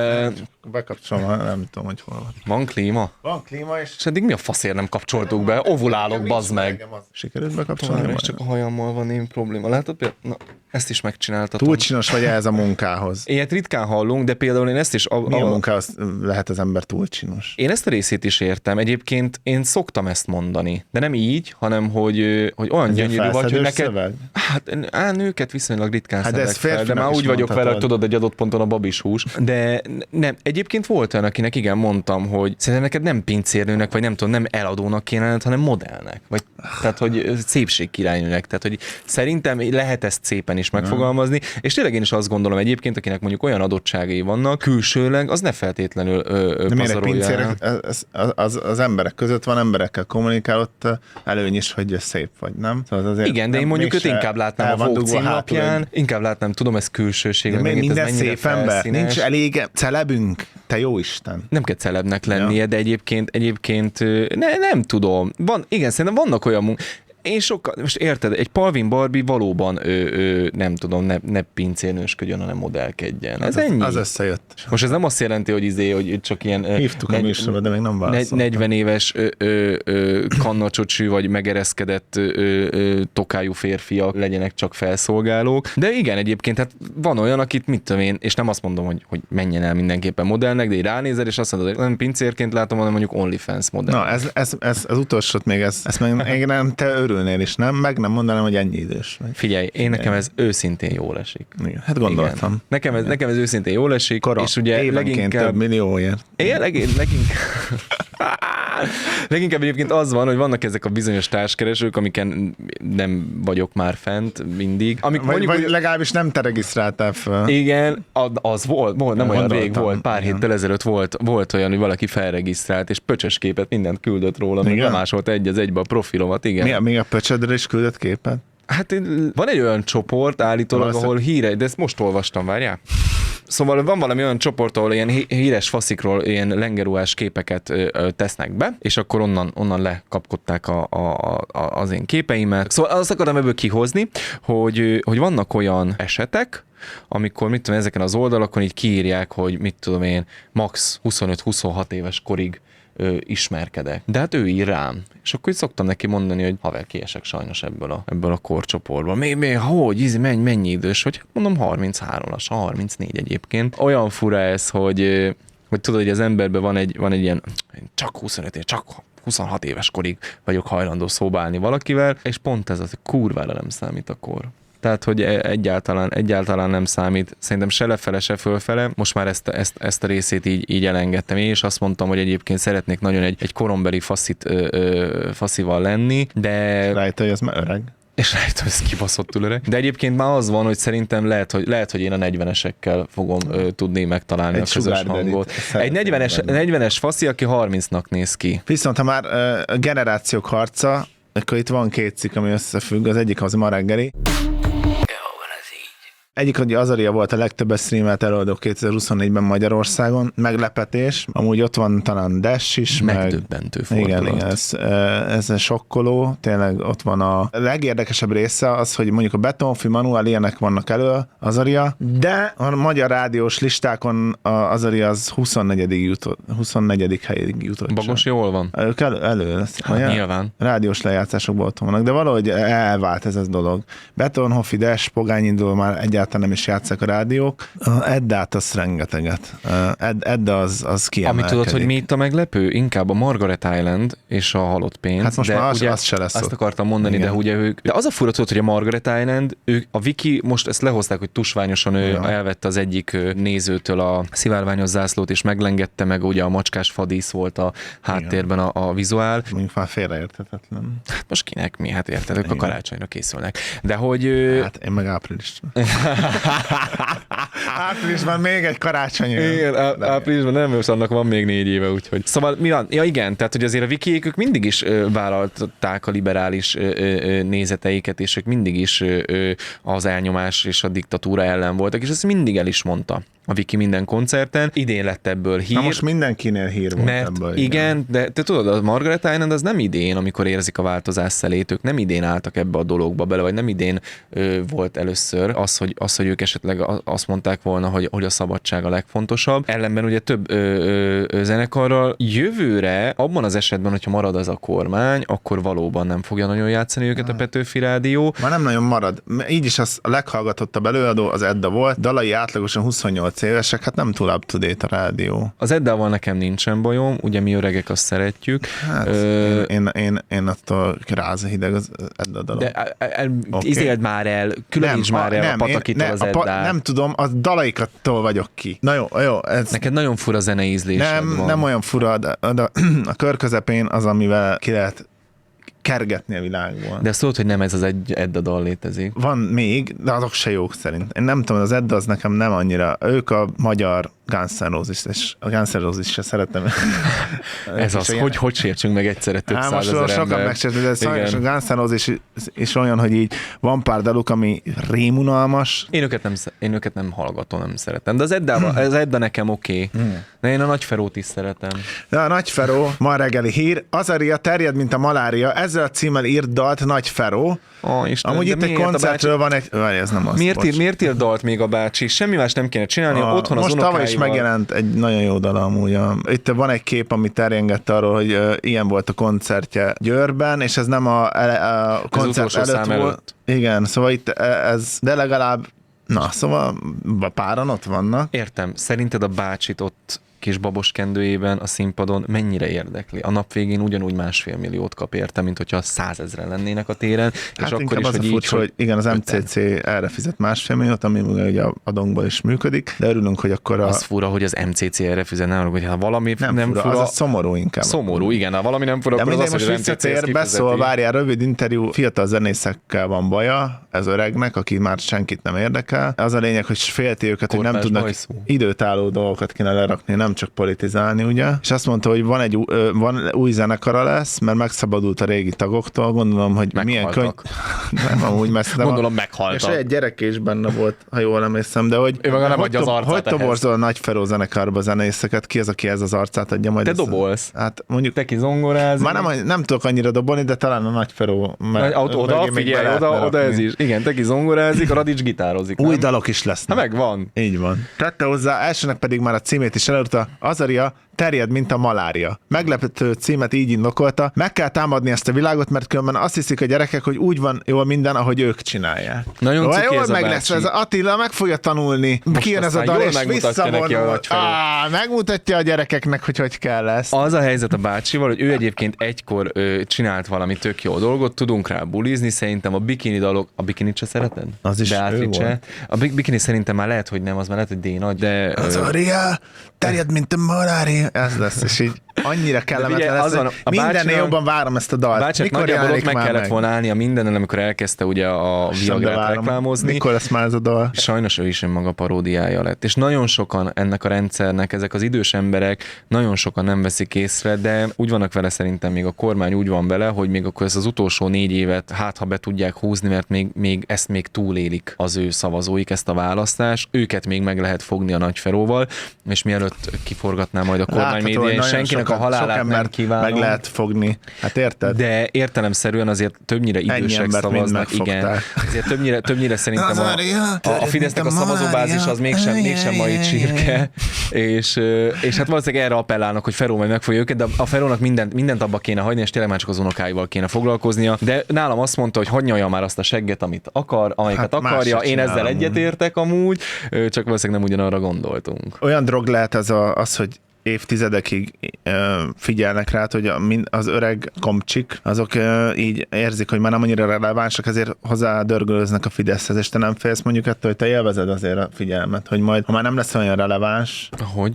A: Bekapcsolom, nem tudom, hogy hol van.
B: Van klíma?
A: Van klíma, és
B: eddig mi a faszért nem kapcsoltuk be? Ovulálok, bazd meg.
A: Sikerült bekapcsolni?
B: És csak a hajammal van én probléma. Látod például? Na, ezt is megcsináltatom.
A: Túl csinos vagy ez a munkához.
B: Ilyet ritkán hallunk, de például én ezt is...
A: Milyen munkához lehet az ember túl csinos?
B: Én ezt a részét is értem. Egyébként én szoktam ezt mondani. De nem így, hanem hogy olyan gyönyörű vagy, hogy neked...
A: Szöveg?
B: Hát nőket viszonylag ritkán szedek fel, de már úgy vagyok vele, hogy tudod, egy adott ponton a babis hús. De nem, egyébként volt olyan, akinek igen mondtam, hogy szerintem neked nem pincérnőnek, vagy nem tudom, nem eladónak kéne lenned, hanem modellnek. Vagy, tehát, hogy szépségkirálynőnek. Tehát, hogy szerintem lehet ezt szépen is megfogalmazni, és tényleg én is azt gondolom egyébként, akinek mondjuk olyan adottságai vannak, külsőleg, az ne feltétlenül
A: pazarolja. Az emberek között van, emberekkel kommunikál, ott előny is, hogy szép vagy, nem?
B: Szóval azért igen, de én mondjuk őt inkább látnám a Vogue címlapján, inkább látnám, tudom, ez külsőség.
A: De minden szép ember, nincs elég celebünk, te jó Isten.
B: Nem kell celebnek lennie, de egyébként nem tudom. Igen, szerintem vannak olyan én sokkal, most érted, egy Palvin Barbie valóban nem tudom, ne pincérnősködjön, hanem modellkedjen. Ez ennyi.
A: Az összejött.
B: Most ez nem azt jelenti, hogy csak ilyen
A: hívtuk a műsorba, de még nem válaszoltam.
B: 40 éves kannacsocsű vagy megereszkedett tokájú férfiak legyenek csak felszolgálók. De igen, egyébként hát van olyan, akit mit tudom én, és nem azt mondom, hogy menjen el mindenképpen modellnek, de így ránézel, és azt mondod, hogy nem pincérként látom, hanem mondjuk OnlyFans modell.
A: Na, ez az utolsót még, ezt még nem te örülnél is, nem? Meg nem mondanám, hogy ennyi idős vagy.
B: Figyelj, nekem ez őszintén jól esik.
A: Igen, hát gondoltam.
B: Igen. Nekem ez őszintén jól esik. És ugye
A: évenként több millióért.
B: Leginkább egyébként az van, hogy vannak ezek a bizonyos társkeresők, amiken nem vagyok már fent mindig.
A: Vagy legalábbis nem te regisztráltál fel.
B: Igen, az volt nem olyan rég volt, pár héttel ezelőtt volt olyan, hogy valaki felregisztrált, és pöcsös képet mindent küldött róla, meg lemásolt egy az egybe a profilomat, igen.
A: Mi a pöcsödre is küldött képet?
B: Hát van egy olyan csoport állítólag, ahol de ezt most olvastam, várjál. Szóval van valami olyan csoport, ahol ilyen híres faszikról ilyen lengeruhás képeket tesznek be, és akkor onnan lekapkodták az én képeimet. Szóval azt akarom ebből kihozni, hogy vannak olyan esetek, amikor mit tudom, ezeken az oldalakon így kiírják, hogy mit tudom én, max 25-26 éves korig ismerkedek. De hát ő ír rám. És akkor így szoktam neki mondani, hogy haver, kiesek sajnos ebből a korcsoportból. Hogy? Mennyi idős? Hogy mondom 33 lassan, 34 egyébként. Olyan fura ez, hogy tudod, hogy az emberben van egy ilyen csak 25 év, csak 26 éves korig vagyok hajlandó szóbálni valakivel, és pont ez az, hogy kurvára nem számít a kor. Tehát, hogy egyáltalán nem számít. Szerintem se lefele, se fölfele. Most már ezt a részét így elengedtem. Én is azt mondtam, hogy egyébként szeretnék nagyon egy korombeli faszival lenni, de...
A: Rájött, hogy ez már öreg.
B: És rájöttem, hogy ez kibaszottul öreg. De egyébként már az van, hogy szerintem lehet, hogy én a 40-esekkel fogom tudni megtalálni a közös hangot. Egy 40-es faszi, aki 30-nak néz ki.
A: Viszont ha már generációk harca, akkor itt van két cikk, ami összefügg. Az egyik az ma reggeli. Egyik, hogy Azaria volt a legtöbbet streamelt előadó 2024-ben Magyarországon. Meglepetés. Amúgy ott van talán Dash is.
B: Megdöbbentő fordulat.
A: Igen, ez sokkoló. Tényleg ott van a legérdekesebb része az, hogy mondjuk a Betonfi, Manuel ilyenek vannak elő, Azaria, de a magyar rádiós listákon Azaria az 24. helyig jutott.
B: Bagos jól van?
A: Ők elő lesz.
B: Hát, nyilván.
A: Rádiós lejátszásokban ott vannak, de valahogy elvált ez a dolog. Betonhofi, Dash, Pogányindul már egyáltalán nem is játszák a rádiók. Eddát az rengeteget. Edda az kiemelkedik.
B: Ami tudod, hogy mi itt a meglepő? Inkább a Margaret Island és a halott pénz.
A: Hát most már az se lesz.
B: Azt akartam mondani, igen. De ugye ők... De az a fura tudod, hogy a Margaret Island, a Viki most ezt lehozták, hogy tusványosan ő elvette az egyik nézőtől a szivárványos zászlót, és meglengette meg, ugye a macskás fadísz volt a háttérben a vizuál.
A: Mondjuk már félreérthetetlen.
B: Hát most kinek mi? Hát érted, ők a karácsonyra készülnek. De hogy...
A: Hát én meg áprilisra. Áprilisban még egy karácsony.
B: Igen, áprilisban nem, most annak van még 4 éve, úgyhogy. Szóval mi van? Ja igen, tehát hogy azért a Vikiék ők mindig is vállalták a liberális nézeteiket, és ők mindig is az elnyomás és a diktatúra ellen voltak, és ezt mindig el is mondta a Viki minden koncerten. Idén lett ebből hír.
A: Na most mindenkinél hír volt ebből.
B: Igen, de te tudod, a Margaret Island az nem idén, amikor érzik a változás szelét, ők nem idén álltak ebbe a dologba bele, vagy nem idén volt először az, hogy ők esetleg azt mondták volna, hogy a szabadság a legfontosabb. Ellenben ugye több zenekarral jövőre, abban az esetben, hogyha marad az a kormány, akkor valóban nem fogja nagyon játszani őket a Petőfi Rádió.
A: Már nem nagyon marad. Így is az a leghallgatottabb előadó az Edda volt, dalai átlagosan 28 évesek, hát nem túl up-to-date a rádió.
B: Az Eddával nekem nincsen bajom, ugye mi öregek azt szeretjük.
A: Hát én attól ráz a hideg az Edda dalom.
B: De izéld már el, különítsd már el a patakitól az Eddát.
A: Nem tudom, a dalaikattól vagyok ki. Na jó.
B: Neked nagyon fura zeneízlésed van.
A: Nem olyan fura, de a kör közepén az, amivel ki lehet kergetni a világból.
B: De szólt, hogy nem ez az egy Edda dal létezik.
A: Van még, de azok se jók szerint. Én nem tudom, az Edda az nekem nem annyira. Ők a magyar Guns N' Roses, és a Guns N' Roses se szeretem.
B: Ez az, hogy sértsünk meg egyszerre több százezer ember.
A: Sokan megsértünk, de sajnos a Guns N' Roses is olyan, hogy így van pár daluk, ami rémunalmas.
B: Én őket nem hallgatom, nem szeretem. De az Edda nekem oké. De én a Nagy Ferót is szeretem.
A: De a Nagy Feró, ma reggeli hír, Azaria terjed, mint a malária, ezzel a címmel írt dalt Nagy Feró. Amúgy itt egy koncertről van egy... Ez nem az,
B: miért írt dalt még a bácsi? Semmi más nem kéne csinálni, otthon az
A: most tavaly is megjelent egy nagyon jó dal amúgy. Itt van egy kép, ami terjengett arról, hogy ilyen volt a koncertje Győrben, és ez nem a koncert előtt volt. Igen, szóval itt ez, de legalább szóval páran ott vannak.
B: Értem. Szerinted a bácsit ott kis baboskendőjében a színpadon mennyire érdekli? A nap végén ugyanúgy 1,5 milliót kap érte, mint hogyha 100 000 lennének a téren.
A: Hát és akkor is, hogy furcsa, hogy igen, az MCC erre fizet 1,5 milliót, ami ugye a Dongból is működik, de örülünk, hogy akkor
B: Az fura, hogy az MCC erre fizet, nem, hogy ha valami nem fura.
A: Az szomorú inkább.
B: Szomorú, igen, ha valami nem fura,
A: de
B: akkor az,
A: most
B: hogy az MCC
A: beszól, várjál, rövid interjú, fiatal zenészekkel van baja, ez öregnek, aki már senkit nem érdekel. Az a lényeg, hogy félti őket, hogy nem tudnak időtálló dolgokat kéne lerakni, nem csak politizálni, ugye? És azt mondta, hogy van új zenekara lesz, mert megszabadult a régi tagoktól, gondolom, hogy milyen könyv... Nem, amúgy messze.
B: Gondolom meghaltak.
A: És egy gyerek is benne volt, ha jól emlékszem, de hogy...
B: Ő maga nem adja az arcát
A: hogy toborzol a Nagy Feró zenekarba zenészeket? Ki az, aki ez az arcát adja majd?
B: Te dobolsz.
A: Hát mondjuk...
B: Te ki zongorázni.
A: Már nem tudok annyira dobolni, de talán a Nagy Feró...
B: Oda ez is. Igen, te ki zongorázik, a Radics gitározik.
A: Új dalok is lesznek.
B: Megvan.
A: Így van. Tette hozzá, elsőnek pedig már a címét is előtte, Azaria terjed, mint a malária. Meglepő címet így indokolta, meg kell támadni ezt a világot, mert különben azt hiszik a gyerekek, hogy úgy van jól minden, ahogy ők csinálják.
B: Nagyon ciki
A: jól
B: ez
A: meg
B: a
A: lesz, ez Attila meg fogja tanulni. Kijön ez a dal, és visszavonul. Megmutatja a gyerekeknek, hogy kell ezt.
B: Az a helyzet a bácsival, hogy ő egyébként egykor csinált valami tök jó dolgot, tudunk rá bulizni, szerintem a bikini dalok, a bikinit se szereted?
A: Az is ő volt.
B: A bikini szerintem már lehet, hogy nem, az már lehet, hogy D nagy, de...
A: Azaria, terjed, mint a malária. Ez lesz, és így annyira kellemetlen lesz, hogy mindennél jobban várom ezt a dalt.
B: Bácsát nagyjából ott meg kellett volna állnia mindenen, amikor elkezdte ugye a Viagrát reklámozni.
A: Mikor lesz már ez a dal?
B: Sajnos ő is önmaga paródiája lett. És nagyon sokan ennek a rendszernek, ezek az idős emberek, nagyon sokan nem veszik észre, de úgy vannak vele szerintem, még a kormány úgy van vele, hogy még akkor ezt az utolsó 4 évet ha be tudják húzni, mert ezt még túlélik az ő szavazóik, ezt a választást. Őket még meg lehet fogni a Nagyferóval, és mielőtt kiforgatná majd a kormány média, senkinek a halálát nem kívánom.
A: Meg lehet fogni. Hát érted?
B: De értelemszerűen azért többnyire idősek szavaznak, igen. Ezért többnyire szerintem a Fidesznek a szavazóbázis az mégsem mai csirke, és hát valószínűleg erre appellálnak, hogy Feró majd megfogja őket, de a Ferónak mindent abba kéne hagyni, és tényleg már csak az unokáival kéne foglalkoznia. De nálam azt mondta, hogy hagyja már azt a segget, amit akar, amelyiket akarja. Én ezzel egyetértek amúgy, csak valószínűleg nem ugyanarra gondoltunk.
A: Olyan drog lehet az, hogy évtizedekig figyelnek rá, hogy az öreg komcsik, azok így érzik, hogy már nem annyira relevánsak, ezért hozzá dörgölöznek a Fideszhez, és te nem félsz mondjuk ettől, hogy te élvezed azért a figyelmet, hogy majd, ha már nem lesz olyan releváns.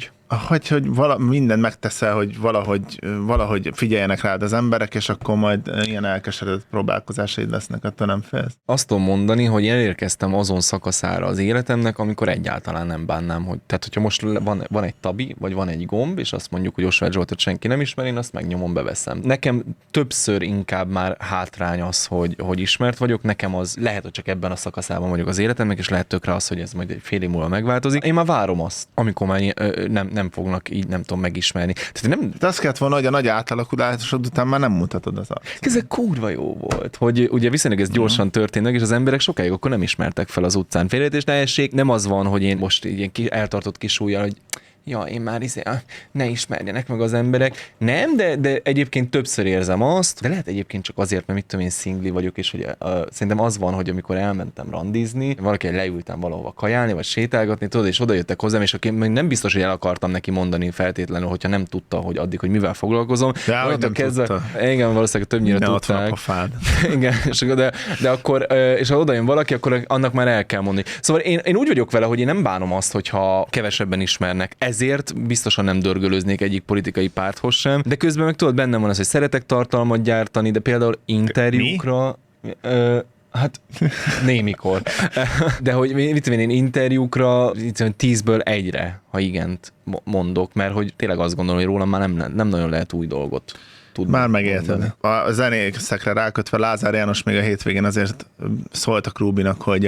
A: Hogy mindent megteszel, hogy valahogy figyeljenek rád az emberek, és akkor majd ilyen elkeseredett próbálkozásaid lesznek, attól nem félsz.
B: Azt tudom mondani, hogy elérkeztem azon szakaszára az életemnek, amikor egyáltalán nem bánnám, hogy tehát, hogyha most van egy tabi, vagy van egy gomb, és azt mondjuk, hogy Osváth Zsoltot senki nem ismer, én azt megnyomom, beveszem. Nekem többször inkább már hátrány az, hogy ismert vagyok, nekem az lehet, hogy csak ebben a szakaszában vagyok az életemnek, és lehet tökre az, hogy ez majd egy fél év múlva megváltozik. Én már várom azt, amikor már nem fognak így, nem tudom, megismerni.
A: De azt kellett volna, hogy a nagy átalakulásod után már nem mutatod az arcot.
B: Ez kurva jó volt, hogy ugye viszonylag ez gyorsan történt meg, és az emberek sokáig akkor nem ismertek fel az utcán. Félreértés ne essék, nem az van, hogy én most így eltartott kis ujjal, hogy én már ne ismerjenek meg az emberek. Nem, de egyébként többször érzem azt, de lehet egyébként csak azért, mert mit tudom én, szingli vagyok, és hogy szerintem az van, hogy amikor elmentem randizni, valaki leültem valahova kajálni, vagy sétálgatni, tudod, és oda jöttek hozzám, és akkor nem biztos, hogy el akartam neki mondani feltétlenül, hogyha nem tudta, hogy addig, hogy mivel foglalkozom.
A: De hogy nem tudta.
B: Igen, valószínűleg többnyire tudták. Igen, de akkor, és ha oda jön valaki, akkor annak már el kell mondani. Szóval én úgy vagyok vele, hogy én nem bánom azt, hogyha kevesebben ismernek. Ezért biztosan nem dörgölöznék egyik politikai párthoz sem, de közben meg tudod, bennem van az, hogy szeretek tartalmat gyártani, de például interjúkra... Hát némikor. De hogy mit tudom én interjúkra 10-ből 1-re, ha igent mondok, mert hogy tényleg azt gondolom, hogy rólam már nem nagyon lehet új dolgot tudni. Már
A: megérted. A zenészekre rákötve Lázár János még a hétvégén azért szóltak Rubinak, hogy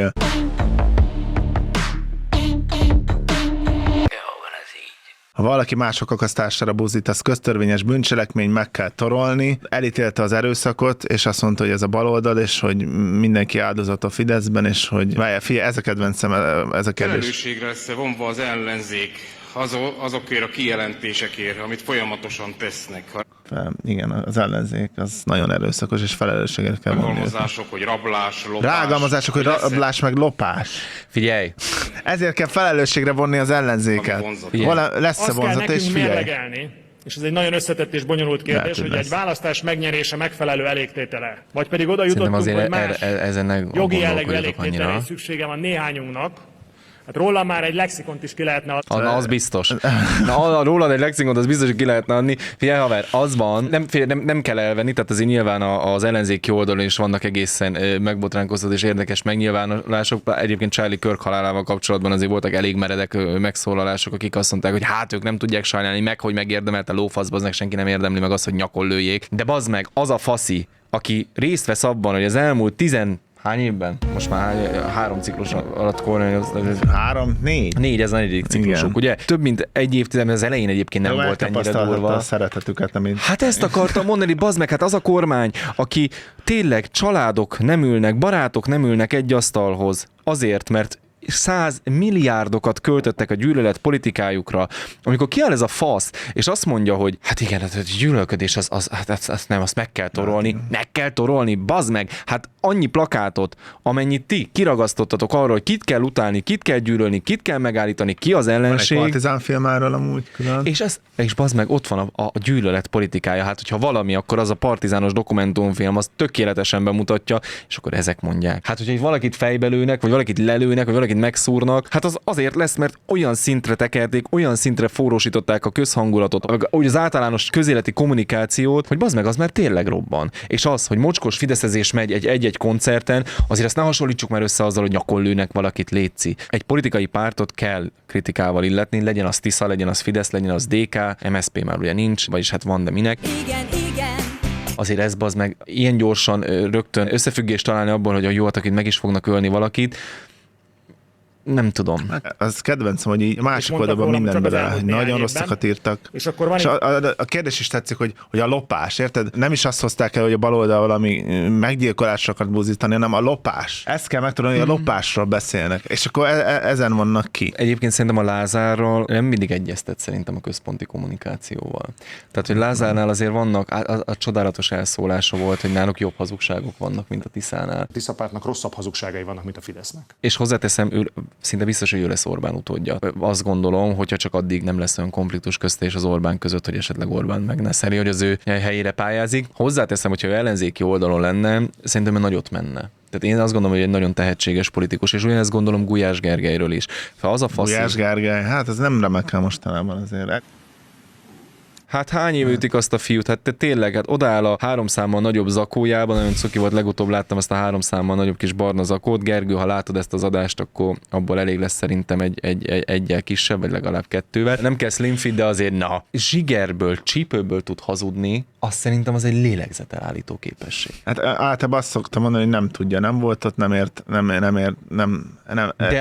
A: ha valaki mások akasztására buzdít, az köztörvényes bűncselekmény, meg kell torolni. Elítélte az erőszakot, és azt mondta, hogy ez a baloldal, és hogy mindenki áldozat a Fideszben, és hogy figyelj, ez a kedvencem, ez a kérdés.
C: Felelősségre lesz vonva az ellenzék azokért a kijelentésekért, amit folyamatosan tesznek.
A: Igen, az ellenzék az nagyon erőszakos, és felelősséget kell vonni.
C: Rágalmazások, hogy rablás, lopás.
A: Rágalmazások, hogy rablás, meg lopás.
B: Figyelj!
A: Ezért kell felelősségre vonni az ellenzéket. Lesz-e vonzat, és figyelj!
D: Mérlegelni, és ez egy nagyon összetett és bonyolult kérdés, hogy egy választás megnyerése megfelelő elégtétele. Vagy pedig oda jutottunk, hogy más jogi jellegű elégtétele szüksége van néhányunknak. Hát róla már egy lexikont is ki lehetne adni.
B: Az biztos. Rólad egy lexikont, az biztos, hogy ki lehetne adni. Figyelj, haver, az van, nem kell elvenni, tehát azért nyilván az ellenzéki oldalon is vannak egészen megbotránkoztató és érdekes megnyilvánulások. Egyébként Charlie Kirk halálával kapcsolatban azért voltak elég meredek megszólalások, akik azt mondták, hogy hát ők nem tudják sajnálni, meg hogy megérdemelte lófaszba, aznak senki nem érdemli meg azt, hogy nyakon lőjék. De bazd meg, az a faszi, aki részt vesz abban, hogy az elmúlt hány évben? Most már 3 ciklus alatt kormányoz.
A: 4,
B: ez a 4. ciklusuk, ugye? Több mint egy évtizedben az elején egyébként nem volt ennyire durva.
A: A szeretetüket, amit...
B: Hát ezt akartam mondani, bazd meg, hát az a kormány, aki tényleg családok nem ülnek, barátok nem ülnek egy asztalhoz azért, mert 100 milliárdokat költöttek a gyűlölet politikájukra, amikor kiáll ez a fasz, és azt mondja, hogy hát igen, hát a gyűlölködés, azt meg kell torolni, bazd meg, hát annyi plakátot, amennyit ti kiragasztottatok arról, hogy kit kell utálni, kit kell gyűlölni, kit kell megállítani, ki az ellenség.
A: Van egy partizán film erről amúgy külön.
B: És bazd meg, ott van a gyűlölet politikája, hát hogyha valami, akkor az a partizános dokumentumfilm, az tökéletesen bemutatja, és akkor ezek mondják. Hát hogyha valakit fejbe lőnek, vagy valakit lelőnek, vagy valakit akit megszúrnak, hát az azért lesz, mert olyan szintre tekerték, olyan szintre forrósították a közhangulatot, vagy az általános közéleti kommunikációt, hogy bazd meg, az már tényleg robban. És az, hogy mocskos fideszezés megy egy-egy koncerten, azért ezt ne hasonlítsuk már össze azzal, hogy nyakon lőnek valakit, létszi. Egy politikai pártot kell kritikával illetni, legyen az Tisza, legyen az Fidesz, legyen az DK, MSZP már ugye nincs, vagyis hát van, de minek. Igen. Azért ez bazd meg, ilyen gyorsan rögtön összefüggést találni abból, hogy a jó, akit meg is fognak ölni valakit, nem tudom.
A: Az kedvencem, hogy így másik oldalban mindent bele, nagyon rosszakat írtak. És akkor van a kérdés is tetszik, hogy a lopás, érted? Nem is azt hozták el, hogy a baloldal valami meggyilkolásra akart buzdítani, hanem a lopás. Ezt kell megtudni, hogy a lopásról beszélnek. És akkor ezen vannak ki.
B: Egyébként szerintem a Lázárral nem mindig egyeztet szerintem a központi kommunikációval. Tehát, hogy Lázárnál azért vannak, a csodálatos elszólása volt, hogy náluk jobb hazugságok vannak, mint a Tiszánál.
D: A Tisza pártnak rosszabb hazugságai vannak, mint a Fidesznek.
B: És hozzáteszem, szinte biztos, hogy ő lesz Orbán utódja. Azt gondolom, hogyha csak addig nem lesz olyan konfliktus közte és az Orbán között, hogy esetleg Orbán megneszeli, hogy az ő helyére pályázik. Hozzáteszem, hogyha ő ellenzéki oldalon lenne, szerintem ő nagyot menne. Tehát én azt gondolom, hogy egy nagyon tehetséges politikus, és ugyanezt gondolom Gulyás Gergelyről is.
A: Gulyás Gergely, hát ez nem remek mostanában azért.
B: Hát hány év ütik azt a fiút? Hát te tényleg, hát odaáll a 3 számmal nagyobb zakójában, nagyon cuki volt, legutóbb láttam ezt a 3 számmal nagyobb kis barna zakót. Gergő, ha látod ezt az adást, akkor abból elég lesz szerintem egyel kisebb, vagy legalább 2-vel. Nem kell slim fit, de azért zsigerből, csípőből tud hazudni, azt szerintem az egy lélegzetelállító képesség.
A: Hát általában azt szoktam mondani, hogy nem tudja, nem volt ott, nem ért.
B: De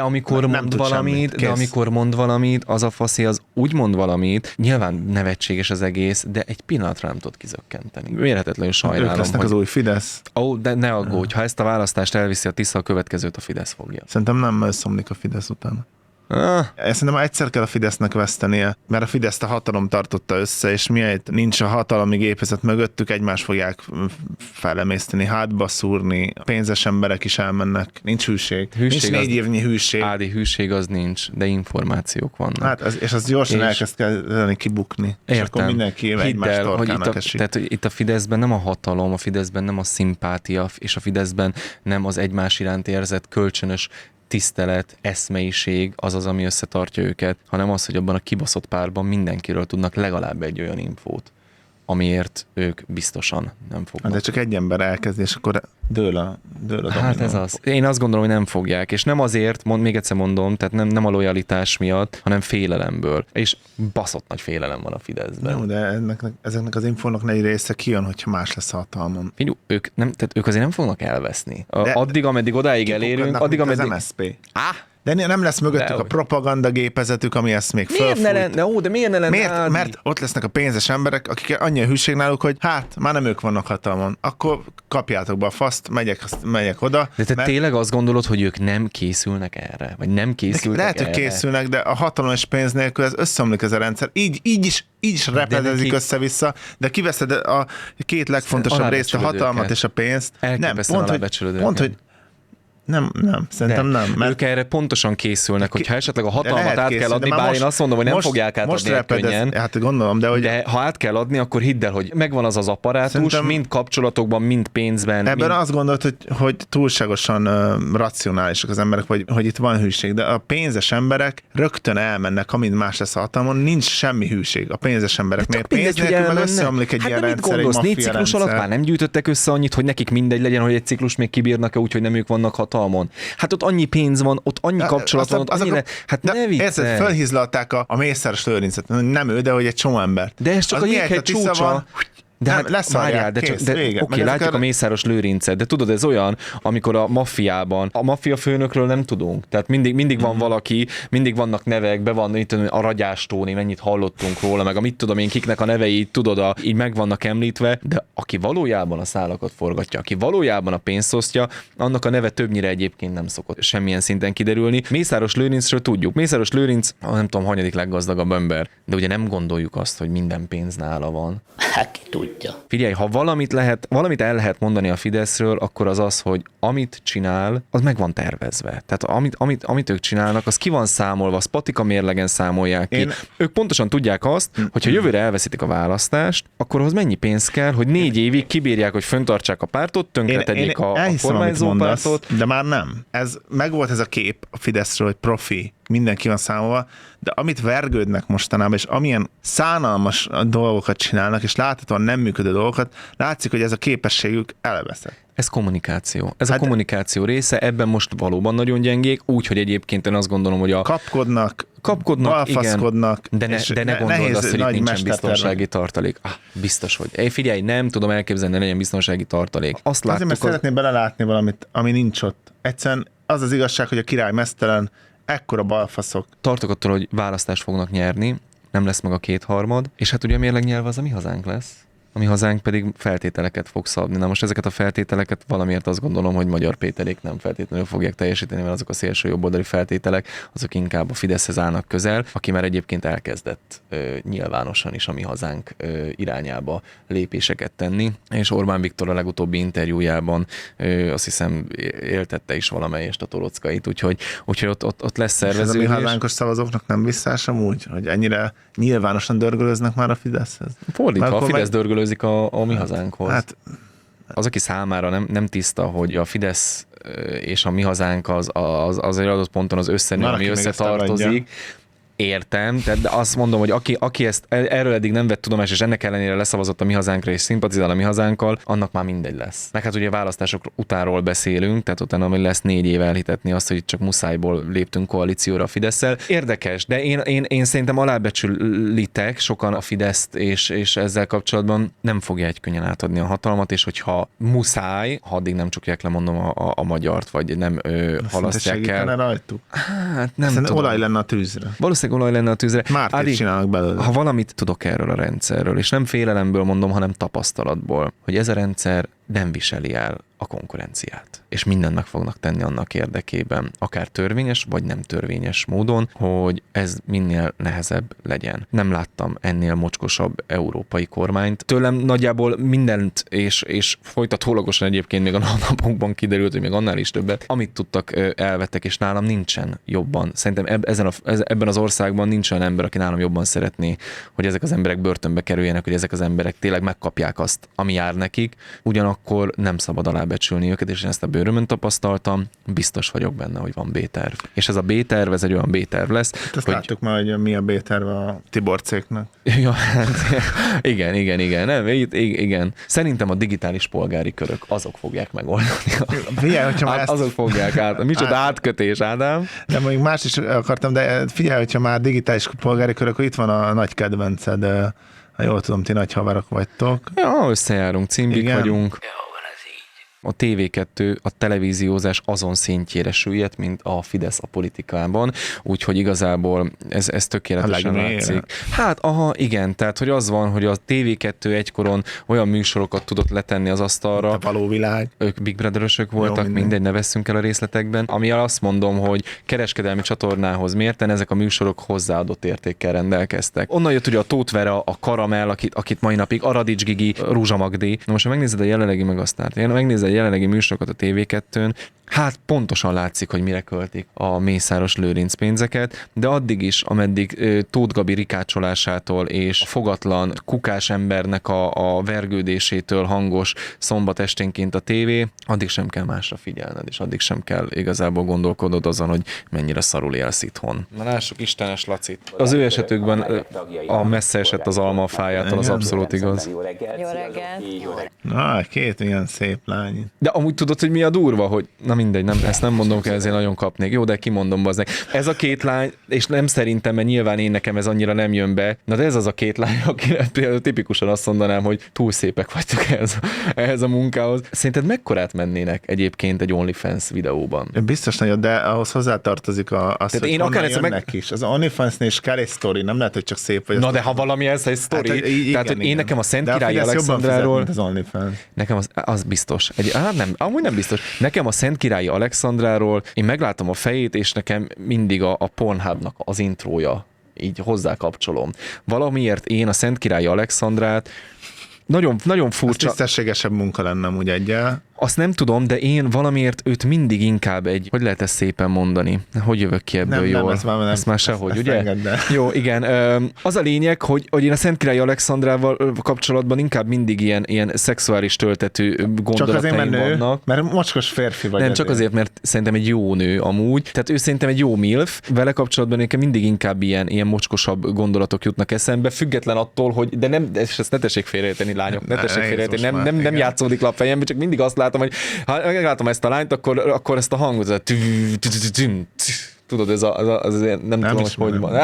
B: amikor mond valamit, az a faszi az úgy mond valamit, nyilván nevetséges az egész, de egy pillanatra nem tud kizökkenteni. Mérhetetlenül sajnálom.
A: Ők lesznek az új Fidesz.
B: De ne aggódj, ha ezt a választást elviszi a Tisza, a következőt a Fidesz fogja.
A: Szerintem nem összeomlik a Fidesz után. Szerintem egyszer kell a Fidesznek vesztenie, mert a Fideszt a hatalom tartotta össze, és miért nincs a hatalmi gépezet mögöttük, egymást fogják felemészteni, hátba szúrni, pénzes emberek is elmennek, nincs hűség. Nincs 4 évnyi hűség.
B: Ádi, hűség az nincs, de információk vannak.
A: Hát és az gyorsan elkezd kelleni kibukni.
B: Értem.
A: És akkor mindenki egymás torkának esik.
B: Tehát itt a Fideszben nem a hatalom, a Fideszben nem a szimpátia, és a Fideszben nem az egymás iránt érzett kölcsönös tisztelet, eszmeiség az, ami összetartja őket, hanem az, hogy abban a kibaszott párban mindenkiről tudnak legalább egy olyan infót, amiért ők biztosan nem fognak.
A: De csak egy ember elkezd, és akkor dől a dominó.
B: Hát ez az. Én azt gondolom, hogy nem fogják. És nem azért, még egyszer mondom, tehát nem a lojalitás miatt, hanem félelemből. És baszott nagy félelem van a Fideszben.
A: Jó, de ezeknek az infónak egy része kijön, hogyha más lesz a hatalmon.
B: Figyelj, ők azért nem fognak elveszni. Addig, ameddig odáig elérünk, addig, ameddig...
A: Az MSZP. De nem lesz mögöttük a propagandagépezetük, ami ezt még fölfújt.
B: De miért ne lenne?
A: Mert ott lesznek a pénzes emberek, akik annyi a hűség náluk, hogy hát, már nem ők vannak hatalmon. Akkor kapjátok be a faszt, megyek oda.
B: De te tényleg azt gondolod, hogy ők nem készülnek erre? Vagy nem készülnek
A: lehet, erre? Hogy készülnek, de a hatalom és pénz nélkül ez összeomlik ez a rendszer. Így is repedezik össze-vissza, de kiveszed a 2 legfontosabb részt, a hatalmat és a pénzt.
B: Elképesztően
A: pont, hogy Nem, szerintem nem.
B: Mert ők erre pontosan készülnek, hogyha esetleg a hatalmat át kell adni, bár én azt mondom, hogy nem fogják átadni könnyen.
A: Hát gondolom, de
B: ha át kell adni, akkor hidd el, hogy megvan az apparátus, szerintem mind kapcsolatokban, mind pénzben.
A: Ebben azt gondolt, hogy túlságosan racionálisak az emberek, hogy itt van hűség, de a pénzes emberek rögtön elmennek, amint más lesz a hatalmon, nincs semmi hűség a pénzes embereknél. Pénz nélkül meg összeomlik egy ilyen rendszer, egy maffia
B: 4 ciklus alatt már nem gyűjtöttek össze annyit, hogy nekik mindegy legyen, hogy egy ciklus még kibírnak-e úgy, hogy nem ők vannak hatalmon. Hát ott annyi pénz van, ott annyi kapcsolat van, ott annyira... Hát ne viccelj!
A: Fölhízlalták a Mészáros Lőrincet, nem ő, de hogy egy csomó ember.
B: De ez csak a jéghegy csúcsa. De hát várjál, oké, látjuk a Mészáros Lőrincet, de tudod, ez olyan, amikor a maffiában, a maffia főnökről nem tudunk. Tehát mindig van valaki, mindig vannak nevek, be van itt a Ragyás Tóni, mennyit hallottunk róla, meg a mit tudom én, kiknek a nevei, tudod, így meg vannak említve, de aki valójában a szálakat forgatja, aki valójában a pénzt osztja, annak a neve többnyire egyébként nem szokott semmilyen szinten kiderülni. Mészáros Lőrincről tudjuk. Mészáros Lőrinc, nem tudom, hanyadik leggazdagabb ember, de ugye nem gondoljuk azt, hogy minden pénz nála van.
E: Hát ki tudja.
B: Figyelj, ha valamit el lehet mondani a Fideszről, akkor az, hogy amit csinál, az meg van tervezve. Tehát amit ők csinálnak, az ki van számolva, az patika mérlegen számolják ki. Ők pontosan tudják azt, hogyha jövőre elveszítik a választást, akkor ahhoz mennyi pénz kell, hogy 4 évig kibírják, hogy fenntartsák a pártot, tönkretegyék a kormányzó pártot.
A: De már nem. Megvolt ez a kép a Fideszről, hogy profi, mindenki van számolva, de amit vergődnek mostanában, és amilyen szánalmas dolgokat csinálnak, és láthatóan nem működő dolgokat, látszik, hogy ez a képességük elveszett.
B: Ez kommunikáció. Ez a kommunikáció része, ebben most valóban nagyon gyengék, úgyhogy egyébként én azt gondolom, hogy
A: kapkodnak,
B: balfaszkodnak, igen, de ne gondold azt, hogy itt nincsen biztonsági tartalék. Biztos, hogy. Figyelj, nem tudom elképzelni, legyen biztonsági tartalék.
A: Azért, mert szeretném belelátni valamit, ami nincs ott. Egyszerűen az igazság, hogy a király meztelen, ekkora balfaszok.
B: Tartok attól, hogy választást fognak nyerni, nem lesz meg a 2/3, és hát ugye a mérlegnyelv az a mi hazánk lesz. A mi hazánk pedig feltételeket fog szabni. Na most ezeket a feltételeket valamiért azt gondolom, hogy Magyar Péterék nem feltétlenül fogják teljesíteni, mert azok a szélső jobboldali feltételek, azok inkább a Fideszhez állnak közel, aki már egyébként elkezdett nyilvánosan is a mi hazánk irányába lépéseket tenni, és Orbán Viktor a legutóbbi interjújában azt hiszem éltette is valamelyest a Torockait, úgyhogy ott lesz szerveződés.
A: És ez a mi hazánkos szavazóknak nem visszás amúgy, hogy ennyire nyilvánosan dörgölöznek már a Fideszhez?
B: Fordítva, a Fidesz dörgölözik a mi hazánkhoz. Hát, az, aki számára nem tiszta, hogy a Fidesz és a mi hazánk az egy adott ponton az összenő, ami összetartozik, értem, de azt mondom, hogy aki erről eddig nem vett tudomást, és ennek ellenére leszavazott a mi hazánkra, és szimpatizál a mi hazánkkal, annak már mindegy lesz. Meg hát ugye választások utánról beszélünk, tehát utána még lesz 4 év elhitetni azt, hogy csak muszájból léptünk koalícióra a Fidesszel. Érdekes, de én szerintem alábecsülitek sokan a Fideszt, és ezzel kapcsolatban nem fogja egy könnyen átadni a hatalmat, és hogyha muszáj, ha addig nem csukják le, mondom, a magyart, vagy nem halasztják el.
A: Rajtuk?
B: Hát nem tudom.
A: Olaj lenne a tűzre.
B: Olaj lenne a tűzre.
A: Mártét csinálnak belőle.
B: Ha valamit tudok erről a rendszerről, és nem félelemből mondom, hanem tapasztalatból, hogy ez a rendszer nem viseli el a konkurenciát. És mindent meg fognak tenni annak érdekében, akár törvényes, vagy nem törvényes módon, hogy ez minél nehezebb legyen. Nem láttam ennél mocskosabb európai kormányt. Tőlem nagyjából mindent, és folytatólagosan egyébként még a napokban kiderült, hogy még annál is többet, amit tudtak, elvettek, és nálam nincsen jobban. Szerintem ebben az országban nincs olyan ember, aki nálam jobban szeretné, hogy ezek az emberek börtönbe kerüljenek, hogy ezek az emberek tényleg megkapják azt, ami jár nekik. Ugyanakkor nem szabad alábecsülni őket, és én ezt a bőrömön tapasztaltam, biztos vagyok benne, hogy van B-terv. És ez a B-terv, ez egy olyan B-terv lesz.
A: Ezt láttuk már, hogy mi a B-terv a Tibor cégnek.
B: Ja, hát, igen. Szerintem a digitális polgári körök, azok fogják megoldani.
A: Figyelj,
B: azok fogják át. Micsoda átkötés, Ádám?
A: De mondjuk más is akartam, de figyelj, hogyha már digitális polgári körök, akkor itt van a nagy kedvenced, ha jól tudom, ti nagy haverok vagytok.
B: Ja, összejárunk, cimbik vagyunk. A TV2, a televíziózás azon szintjére süllyedt, mint a Fidesz a politikában, úgyhogy igazából ez tökéletesen látszik. Hát, igen, tehát hogy az van, hogy a TV2 egykoron olyan műsorokat tudott letenni az asztalra.
A: A való világ.
B: Ők Big Brother-ösök voltak, mindegy, ne vesszünk el a részletekben. Ami azt mondom, hogy kereskedelmi csatornához mérten ezek a műsorok hozzáadott értékkel rendelkeztek. Onnan jött ugye a Tóth Vera, a Karamell, akit mai napig, a Radics Gigi, Rúzsa Magdi. Na most, ha megnézed a jelenlegi Megasztárt, megnézed a jelenlegi műsorokat a TV2-n, hát pontosan látszik, hogy mire költik a Mészáros Lőrinc pénzeket, de addig is, ameddig Tóth Gabi rikácsolásától és a fogatlan kukás embernek a vergődésétől hangos szombat esténként a tévé, addig sem kell másra figyelned, és addig sem kell igazából gondolkodod azon, hogy mennyire szarul élsz itthon. Na lássuk Istenes Lacit. Az ő esetükben a messze esett az alma a fájától, az abszolút igaz.
F: Jó reggelt.
A: Na, 2 ilyen szép lány.
B: De amúgy tudod, hogy mi a durva, hogy na mindegy, ezt nem mondom, hogy ezért nagyon kapnék. Jó, de kimondom bazdnek. Ez a 2 lány, és nem szerintem, mert nyilván én nekem ez annyira nem jön be, na de ez az a 2 lány, akire például tipikusan azt mondanám, hogy túl szépek vagytok ehhez a munkához. Szerinted mekkorát mennének egyébként egy OnlyFans videóban?
A: Biztos nagyon, de ahhoz hozzátartozik az, hogy honnan jönnek is. Az OnlyFans-nél is kell egy sztori, nem lehet, hogy csak szép vagy.
B: Na de ha valami ez egy sztori, hát, tehát hogy én nekem a Szent Királyi Alexandráról... Nekem az biztos. Amúgy nem biztos. Nekem a Szent Királyi Alexandráról én meglátom a fejét, és nekem mindig a Pornhubnak az intrója így hozzákapcsolom. Valamiért én a Szent Királyi Alexandrát nagyon, nagyon furcsa.
A: Az tisztességesebb munka lenne úgy egyel.
B: Azt nem tudom, de én valamiért őt mindig inkább hogy lehet ezt szépen mondani? Hogy jövök ki ebből jól? Ezt már sehogy, ugye? Jó, igen. Az a lényeg, hogy én a Szentkirályi Alexandrával kapcsolatban inkább mindig ilyen szexuális töltetű gondolataim vannak.
A: Mert mocskos férfi vagy.
B: Nem, csak azért, mert szerintem egy jó nő amúgy. Tehát ő szerintem egy jó milf. Vele kapcsolatban nekem mindig inkább ilyen mocskosabb gondolatok jutnak eszembe, független attól, hogy de nem, ezt ne tessék félreérteni, lányok, ne tessék félreérteni, nem játszódik le a fejembe, csak mindig azt látom, hogy ha meglátom ezt a lányt, akkor ezt a hangot, tudod, ez nem tudom, hogy van.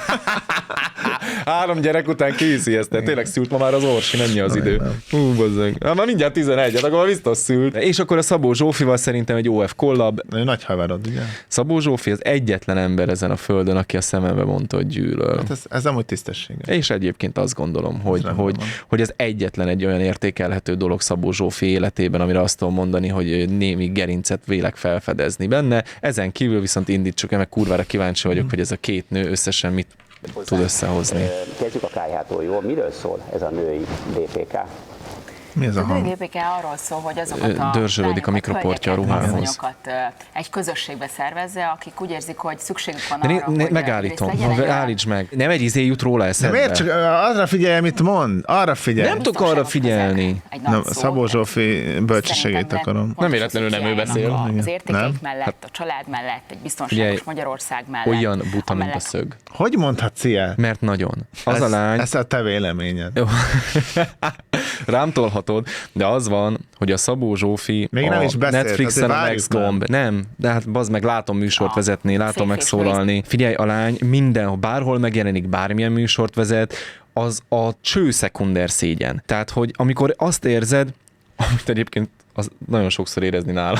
B: 3 gyerek után készí ezt, de tényleg szült ma már az Orsi, mennyi az idő. Bazzeg. Már mindjárt 11, akkor már biztos szült. És akkor a Szabó Zsófival szerintem egy OF kollab.
A: Nagy haverod, ugye?
B: Szabó Zsófi az egyetlen ember ezen a földön, aki a szemembe mondta, hogy gyűlöl.
A: Hát ez amúgy tisztességes.
B: És egyébként azt gondolom, hogy ez egyetlen egy olyan értékelhető dolog Szabó Zsófi életében, amire azt tudom mondani, hogy némi gerincet vélek felfedezni benne. Ezen kívül viszont indítsuk el, meg kurvára kíváncsi vagyok, hogy ez a két nő összesen mit tud összehozni.
E: Kezdjük a Kályhától, jó? Miről szól ez a női DPK?
A: Mi ez a hang?
F: A DPK arról szól, hogy azokat a
B: dörzsölődik a mikroportja a ruhához.
F: Egy közösségbe szervezze, akik úgy érzik, hogy szükségük van arra, hogy
B: megállítom, állíts meg. Nem egy jut róla eszedbe.
A: De miért csak arra figyelj, mit mond? Arra figyelj.
B: Nem tudok arra figyelni.
A: Szabó Zsófi bölcsességét akarom.
B: Nem véletlenül nem ő beszél.
F: Az értékeik mellett, a család mellett, egy biztonságos Magyarország mellett.
B: Olyan buta, mint a szög.
A: Hogy mondhatsz ilyen?
B: Mert nagyon. Az a lány...
A: Ez a te véleményed.
B: Rám tolhatod, de az van, hogy a Szabó Zsófi
A: még nem is beszélt,
B: Netflixen a Max Gomb. Nem, de hát bazd meg, látom műsort vezetni, látom megszólalni. Figyelj, a lány mindenhol, bárhol megjelenik, bármilyen műsort vezet, az a cső szekunder szégyen. Tehát, hogy amikor azt érzed, amit egyébként az nagyon sokszor érezni nála.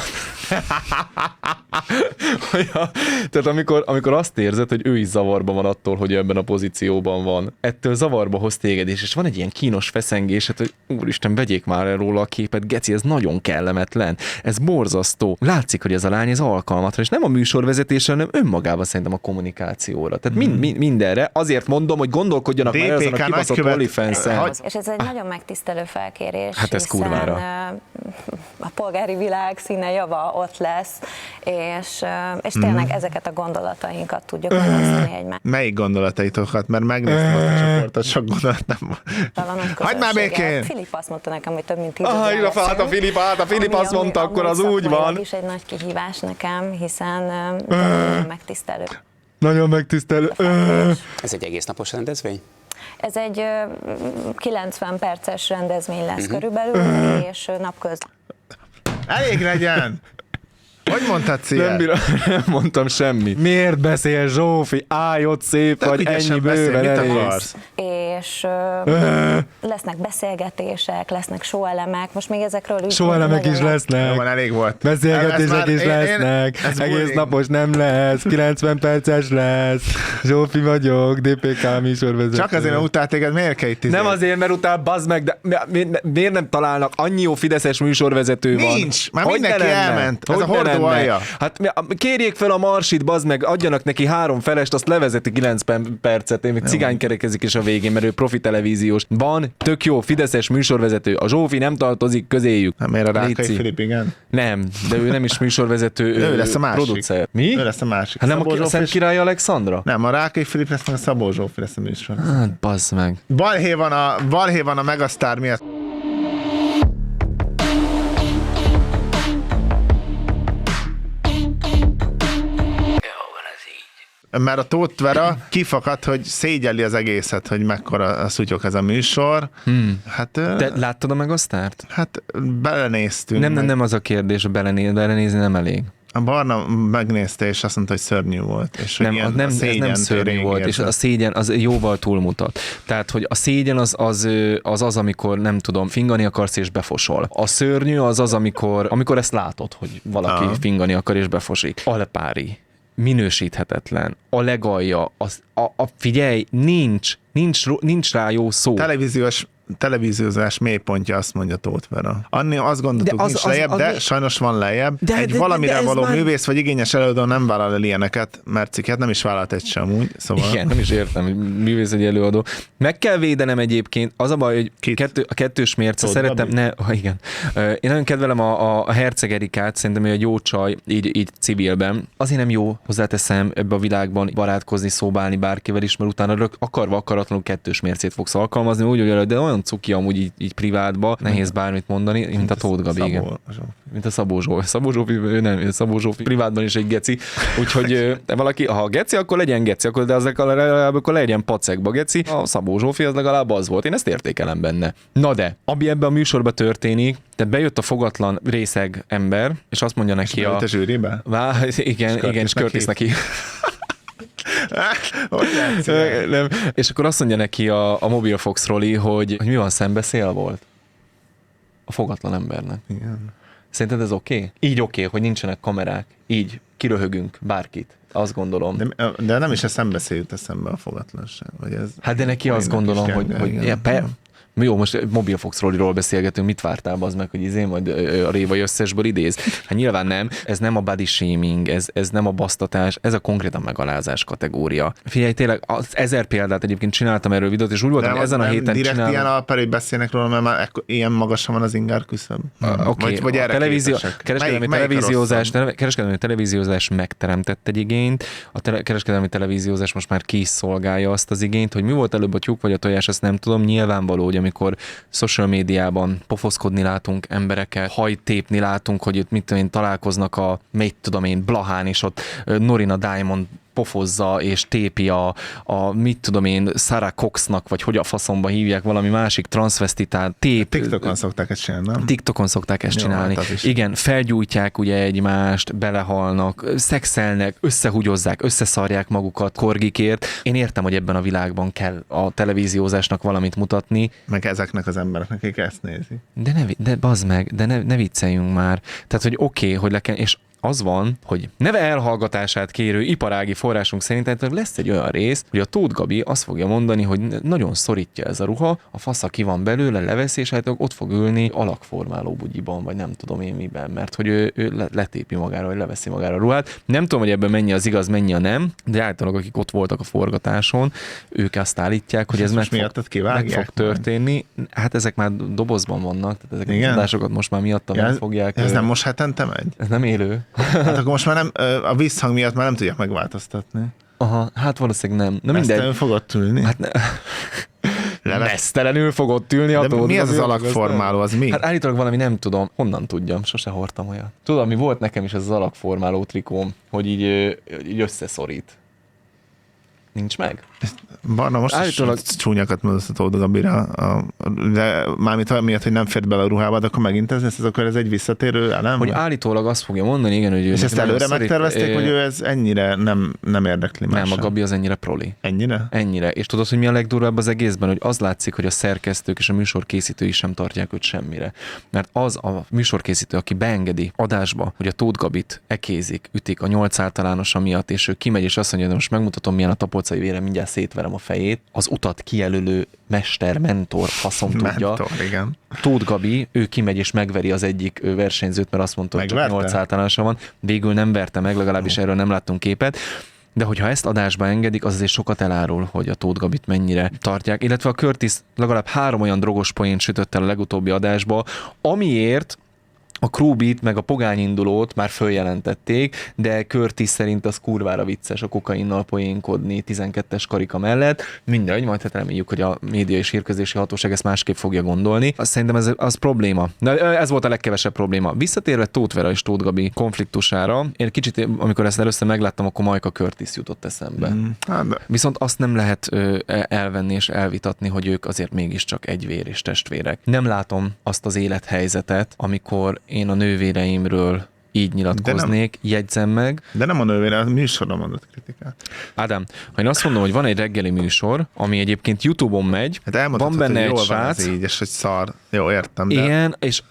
B: Tehát amikor azt érzed, hogy ő is zavarban van attól, hogy ebben a pozícióban van. Ettől zavarba hoz téged, és van egy ilyen kínos feszengés, hogy úristen, vegyék már el róla a képet, geci, ez nagyon kellemetlen. Ez borzasztó. Látszik, hogy ez a lány ez alkalmatlan, és nem a műsorvezetésre, hanem önmagában szerintem a kommunikációra. Tehát mindenre. Azért mondom, hogy gondolkodjanak már ezen a kibaszott OnlyFans-en.
G: És ez egy nagyon megtisztelő felkérés.
B: Hát ez kurvára.
G: A polgári világ színe java ott lesz, és tényleg ezeket a gondolatainkat tudjuk megosztani egymást.
A: Melyik gondolataitokat? Mert megnéztem azt a csoportot, sok gondolat nem van. Hagyd már békén!
G: Filip azt mondta nekem, hogy több mint 10
B: a Filip azt mondta, akkor az úgy van.
G: Ez is egy nagy kihívás nekem, hiszen megtisztelő.
B: Nagyon megtisztelő.
E: Ez egy egész napos rendezvény?
G: Ez egy 90 perces rendezvény lesz körülbelül, és napközben.
A: Elég legyen! Hogy mondhatsz ilyen?
B: Nem mondtam semmit. Miért beszél Zsófi? Állj ott szép, vagy ennyi bőven elég.
G: És lesznek beszélgetések, lesznek showelemek, most még ezekről úgy...
B: Showelemek is lesznek.
A: Van, elég volt.
B: Beszélgetések is lesznek. Egész napos nem lesz, 90 perces lesz. Zsófi vagyok, DPK műsorvezető.
A: Csak azért, mert utál téged, miért kell itt
B: Nem azért, mert utál, bazd meg, de miért nem találnak? Annyi jó fideszes műsorvezető van.
A: Nincs, már mindenki elment. Ez a hordó alja.
B: Hát kérjék fel a Marsit, bazd meg, adjanak neki 3 felest, azt levezeti 90 percet, még cigány kerekezik is a végén, mert ő profi televíziós. Van, tök jó, fideszes műsorvezető. A Zsófi nem tartozik közéjük.
A: Nem, miért a Rákai Filip, igen?
B: Nem, de ő nem is műsorvezető, ő
A: lesz a másik.
B: Producer. Mi?
A: Ő lesz a másik.
B: Hát nem a Szentkirályi Alexandra?
A: Nem, a Rákai Filip lesz, meg a Szabó Zsófi lesz a műsor.
B: Hát, bazd meg.
A: Balhé van a Megasztár miatt. Mert a Tóth Vera kifakadt, hogy szégyelli az egészet, hogy mekkora a szutyok ez a műsor. Hát,
B: te láttad a Megasztárt?
A: Hát belenéztünk.
B: Nem az a kérdés, hogy belenézni nem elég.
A: A Barna megnézte, és azt mondta, hogy szörnyű volt. És
B: nem, ez nem szörnyű volt, és a szégyen az jóval túlmutat. Tehát, hogy a szégyen az, amikor nem tudom, fingani akarsz és befosol. A szörnyű az, amikor ezt látod, hogy valaki fingani akar és befosik. Alpári. Minősíthetetlen. A legalja. Figyelj, nincs rá jó szó.
A: Televíziós televíziózás mélypontja, azt mondja Tóth Vera. Annél azt gondoltuk, nincs lejjebb, de sajnos van lejjebb. Egy valamire való művész vagy igényes előadó nem vállal el ilyeneket, mert cikket nem is vállalt egy sem úgy. Szóval...
B: Igen, nem is értem, hogy művész egy előadó. Meg kell védenem egyébként. Az a baj, hogy a kettős mérce, szeretem, igen. Én nagyon kedvelem a Herceg Erikát, szerintem ő egy jó csaj, így civilben. Azért nem jó, hozzáteszem, ebbe a világban barátkozni, szóbálni bárkivel is, mert utána akaratlanul kettős mércét fogsz alkalmazni, úgy, de olyan cuki amúgy így privátba, nehéz bármit mondani, mint a Tóth Gabi, igen. Mint a Szabó Zsófi. Szabó Zsófi privátban is egy geci. Úgyhogy valaki, ha geci, akkor legyen geci, de az legalább akkor legyen pacekba geci. A Szabó Zsófi az legalább az volt. Én ezt értékelem benne. Na de, ami ebben a műsorban történik, tehát bejött a fogatlan részeg ember, és azt mondja neki
A: a zsűribe?
B: Igen, és Curtis neki. Nem. És akkor azt mondja neki a Mobilfox Roli, hogy mi van, szembeszél volt? A fogatlan embernek.
A: Igen.
B: Szerinted ez oké? Így oké, hogy nincsenek kamerák. Így kiröhögünk bárkit. Azt gondolom.
A: De nem is a szembeszél jut eszembe a fogatlanság. Vagy ez
B: hát de neki azt gondolom, hogy jó, most Mobilfox Rolliról beszélgetünk, mit vártál az meg, hogy majd a Révai összesből idéz? Hát nyilván nem, ez nem a body shaming, ez nem a basztatás, ez a konkrétan megalázás kategória. Figyelj, tényleg, 1000 példát egyébként csináltam erről videót, és úgy voltam, hogy ezen a héten
A: direkt csinálom. Ilyen alapár, hogy beszélnek róla, mert már ilyen magasan van az ingár küszöb.
B: Vagy erre kereskedelmi televíziózás megteremtett egy igényt, a kereskedelmi televíziózás most már ki is szolgálja azt az igényt, hogy mi volt előbb a tyúk vagy a tojás, ezt nem tudom, nyilvánvaló, hogy amikor social médiában pofoszkodni látunk embereket, hajtépni látunk, hogy itt találkoznak a Blahán, és ott Norina Diamond pofozza és tépi a Sarah Coxnak, vagy hogy a faszomba hívják, valami másik transvestitát tép.
A: TikTokon szokták ezt csinálni, nem?
B: TikTokon szokták ezt csinálni. Hát igen, felgyújtják ugye egymást, belehalnak, szexelnek, összehugyozzák, összeszarják magukat korgikért. Én értem, hogy ebben a világban kell a televíziózásnak valamit mutatni.
A: Meg ezeknek az embereknek, akik ezt nézik.
B: De bazd meg, de ne vicceljünk már. Tehát, hogy oké, hogy és az van, hogy neve elhallgatását kérő iparági forrásunk szerint lesz egy olyan rész, hogy a Tóth Gabi azt fogja mondani, hogy nagyon szorítja ez a ruha, a fasza ki van belőle, leveszi, és hát ott fog ülni alakformáló bugyiban, vagy nem tudom én miben, mert hogy ő letépi magára, vagy leveszi magára a ruhát. Nem tudom, hogy ebben mennyi az igaz, mennyi a nem, de általában akik ott voltak a forgatáson, ők azt állítják, hogy ez meg fog történni. Hát ezek már dobozban vannak, tehát ezek a tudásokat most már miattam meg fogják.
A: Ez nem most hetente megy?
B: Ez nem élő.
A: Hát akkor most már nem, a visszhang miatt már nem tudják megváltoztatni.
B: Aha, hát valószínűleg nem. Na
A: mesztelenül fogod ülni?
B: Hát mesztelenül fogod ülni a Tóth.
A: Mi az az alakformáló, az mi?
B: Hát állítólag valami, nem tudom, honnan tudjam, sose hordtam olyat. Tudom, mi volt nekem is az alakformáló trikóm, hogy így összeszorít. Nincs meg?
A: Barna, most állítólag csúnyakat mondasz a Tóth Gabira, de mármint miatt, hogy nem fért bele a ruhába, de akkor megint akkor ez egy visszatérő elem?
B: Hogy állítólag azt fogja mondani, igen, hogy...
A: És ezt előre megtervezték, hogy ő ez ennyire nem érdekli mással?
B: Nem, a Gabi az ennyire proli.
A: Ennyire?
B: Ennyire. És tudod, hogy mi a legdurvább az egészben, hogy az látszik, hogy a szerkesztők és a műsorkészítői sem tartják őt semmire. Mert az a műsorkészítő, aki beengedi adásba, hogy a Tóth Gabit ekézik, ütik a 8 általánosa miatt, és ő kimegy, és azt mondja, hogy most megmutatom, milyen a tapolcai vére, mindjárt szétverem a fejét, az utat kijelölő mester, mentor, faszom tudja.
A: Igen.
B: Tóth Gabi, ő kimegy és megveri az egyik versenyzőt, mert azt mondta, hogy csak 8 általánosa van. Végül nem verte meg, legalábbis erről nem láttunk képet. De hogyha ezt adásba engedik, az azért sokat elárul, hogy a Tóth Gabit mennyire tartják. Illetve a Curtis legalább 3 olyan drogos poént sütött el a legutóbbi adásba, amiért a Crewbeat meg a pogányindulót már följelentették, de Curtis szerint az kurvára vicces a kokainnal poénkodni 12-es karika mellett. Mindegy, majd hát reméljük, hogy a média és hírközlési hatóság ezt másképp fogja gondolni. Szerintem ez probléma. De ez volt a legkevesebb probléma. Visszatérve Tóth Vera és Tóth Gabi konfliktusára, én kicsit, amikor ezt először megláttam, akkor Majka Curtis jutott eszembe. Viszont azt nem lehet elvenni és elvitatni, hogy ők azért mégiscsak egyvér és testvérek. Nem látom azt az élethelyzetet, amikor én a nővéreimről így nyilatkoznék, jegyzem meg.
A: De nem a nővére, a műsorra mondott kritikát.
B: Ádám, ha én azt mondom, hogy van egy reggeli műsor, ami egyébként YouTube-on megy,
A: hát
B: van benne egy
A: srác. Így, és hogy szar. Jó, értem. De...
B: Igen,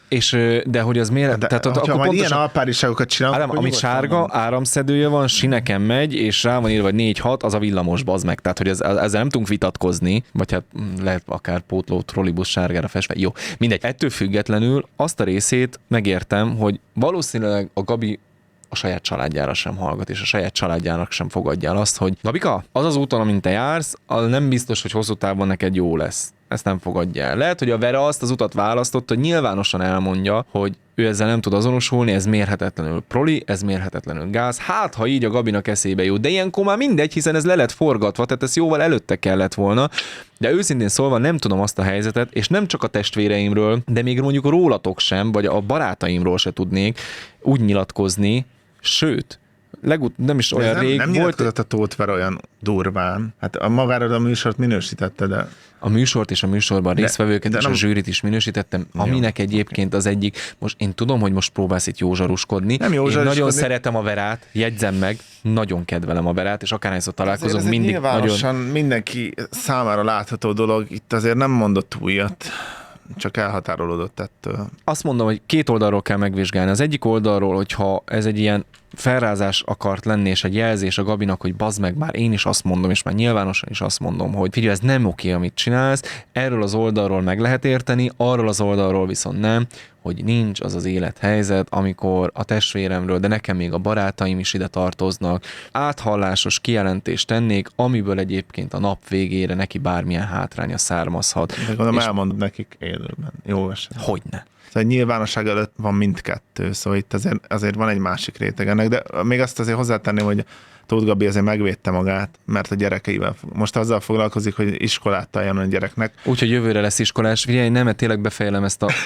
B: de hogy az miért...
A: De, tehát akkor majd ilyen alpáriságokat csinálunk,
B: Ádám, amit sárga, áramszedője van, sineken megy, és rá van írva, hogy 4-6, az a villamos, bazd meg. Tehát, hogy ezzel nem tudunk vitatkozni, vagy hát lehet akár pótló trollibusz sárgára festve. Jó, mindegy. Ettől függetlenül azt a részét megértem, hogy valószínűleg a Gabi a saját családjára sem hallgat, és a saját családjának sem fogadja el azt, hogy Gabika, az az úton, amin te jársz, az nem biztos, hogy hosszú távon neked jó lesz. Ezt nem fogadja el. Lehet, hogy a Vera azt az utat választotta, hogy nyilvánosan elmondja, hogy ő ezzel nem tud azonosulni, ez mérhetetlenül proli, ez mérhetetlenül gáz. Hát, ha így a Gabinak eszébe jut. De ilyenkor már mindegy, hiszen ez le lett forgatva, tehát ez jóval előtte kellett volna. De őszintén szólva nem tudom azt a helyzetet, és nem csak a testvéreimről, de még mondjuk rólatok sem, vagy a barátaimról se tudnék úgy nyilatkozni, sőt, nem is olyan rég
A: nem
B: volt.
A: Nem a Tóth Vera olyan durván. Hát a magáról a műsort minősítette, de...
B: A műsort és a műsorban résztvevőket és a zsűrit is minősítettem, aminek egyébként az egyik, most én tudom, hogy most próbálsz itt józsaruskodni. Én nagyon szeretem a Verát, jegyzem meg, nagyon kedvelem a Verát, és akárhányszor találkozom, mindig
A: nyilvánosan mindenki számára látható dolog, itt azért nem mondott újat. Csak elhatárolódott ettől.
B: Azt mondom, hogy két oldalról kell megvizsgálni. Az egyik oldalról, hogyha ez egy ilyen felrázás akart lenni, és egy jelzés a Gabinak, hogy bazd meg, már én is azt mondom, és már nyilvánosan is azt mondom, hogy figyelj, ez nem oké, amit csinálsz, erről az oldalról meg lehet érteni, arról az oldalról viszont nem, hogy nincs az az élethelyzet, amikor a testvéremről, de nekem még a barátaim is ide tartoznak, áthallásos kijelentést tennék, amiből egyébként a nap végére neki bármilyen hátránya származhat.
A: De gondolom elmondod nekik élőben. Jó esetben.
B: Hogyne.
A: Szóval nyilvánosság előtt van mindkettő, szóval itt azért van egy másik réteg ennek, de még azt azért hozzátenném, hogy Tóth Gabi azért megvédte magát, mert a gyerekeivel most azzal foglalkozik, hogy iskolát találjon a gyereknek.
B: Úgyhogy jövőre lesz iskolás. Figyelj, nem, mert tényleg befejelem ezt a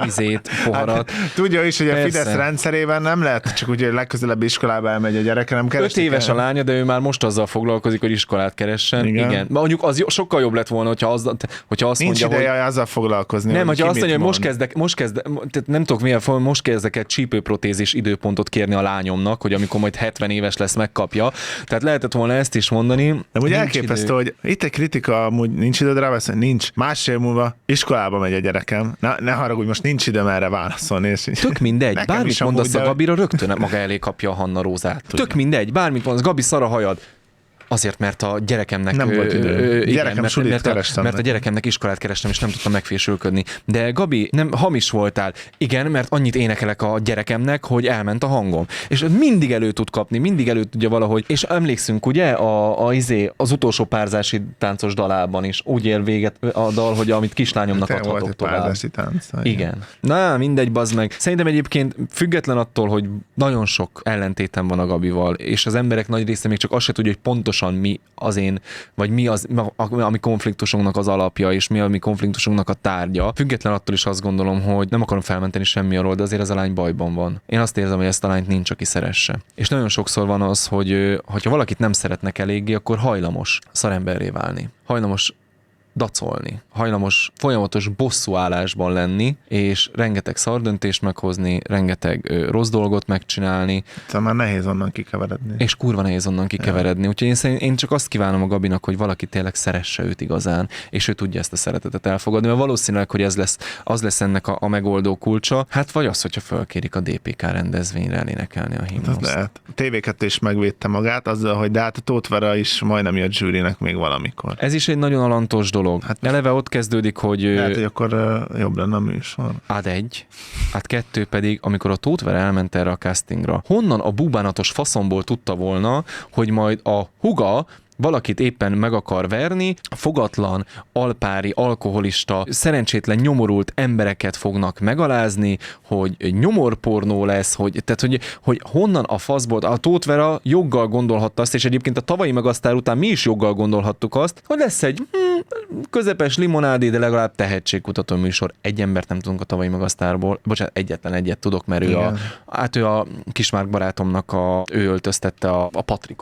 B: poharat.
A: Hát, tudja is, hogy a Fidesz rendszerében nem lehet csak úgy, hogy legközelebb iskolába elmegy a gyereke, nem keresik.
B: 5 éves a lánya, de ő már most azzal foglalkozik, hogy iskolát keressen. Igen. Mondjuk az sokkal jobb lett volna, hogyha azt
A: nincs
B: mondja,
A: ideje
B: hogy...
A: azzal foglalkozni.
B: Nem, hogyha azt mondja, hogy nem tudok milyen, most kezdek egy csípőprotézis időpontot kérni a lányomnak, hogy amikor majd 70 éves lesz, megkapja. Tehát lehetett volna ezt is mondani.
A: De úgy elképesztő, hogy itt egy kritika, amúgy nincs időd rá beszélni, nincs. Másfél múlva iskolába megy a gyerekem. Ne haragudj, most nincs időm erre válaszolni.
B: Tök mindegy, bármit mondasz a Gabira, rögtön maga elé kapja a Hanna Rózát. Tök mindegy, bármit mondasz, Gabi szar a hajad. Azért, mert a gyerekemnek
A: nem volt idő.
B: Mert a gyerekemnek iskolát kerestem, és nem tudtam megfésülködni. De Gabi, nem hamis voltál. Igen, mert annyit énekelek a gyerekemnek, hogy elment a hangom. És mindig elő tud kapni, mindig elő tudja valahogy. És emlékszünk, ugye, az utolsó párzási táncos dalában is úgy ér véget a dal, hogy amit kislányomnak adhatok tovább.
A: Párzási tánc.
B: Igen. Na, mindegy, bazd meg. Szerintem egyébként független attól, hogy nagyon sok ellentétem van a Gabival, és az emberek nagy része még csak azt se tudja, hogy pontosan mi az én, vagy mi az, a mi konfliktusunknak az alapja, és mi a mi konfliktusunknak a tárgya. Független attól is azt gondolom, hogy nem akarom felmenteni semmi arról, de azért ez a lány bajban van. Én azt érzem, hogy ezt a lányt nincs, aki szeresse. És nagyon sokszor van az, hogy ha valakit nem szeretnek eléggé, akkor hajlamos szaremberré válni. Hajlamos dacolni, hajlamos folyamatos bosszúállásban lenni, és rengeteg szardöntést meghozni, rengeteg rossz dolgot megcsinálni.
A: Tehát már nehéz onnan kikeveredni.
B: És kurva nehéz onnan kikeveredni. Ja. Úgyhogy én csak azt kívánom a Gabinak, hogy valaki tényleg szeresse őt igazán, és ő tudja ezt a szeretetet elfogadni, mert valószínűleg, hogy az lesz ennek a megoldó kulcsa, hát vagy az, hogyha fölkérik a DPK rendezvényre elénekelni a himnuszt.
A: Lehet. A TV2 is megvédte magát azzal, hogy de hát a Tóth Vera is majdnem jött zsűrinek még valamikor.
B: Ez is egy nagyon alantos dolog. Hát eleve ott kezdődik, hogy...
A: Lehet, hogy akkor jobb lenne a műsor.
B: Ad 1, ad 2 pedig, amikor a Tóth Vera elment erre a castingra. Honnan a bubánatos faszomból tudta volna, hogy majd a húga valakit éppen meg akar verni, fogatlan, alpári, alkoholista, szerencsétlen nyomorult embereket fognak megalázni, hogy nyomorpornó lesz, hogy honnan a faszból, a Tóth Vera joggal gondolhatta azt, és egyébként a tavalyi Megasztár után mi is joggal gondolhattuk azt, hogy lesz egy közepes limonádé, de legalább tehetségkutató műsor. Egy embert nem tudunk a tavalyi Megasztárból, bocsánat, egyetlen egyet tudok, mert ő a Kismárk barátomnak ő öltöztette a Patrikot.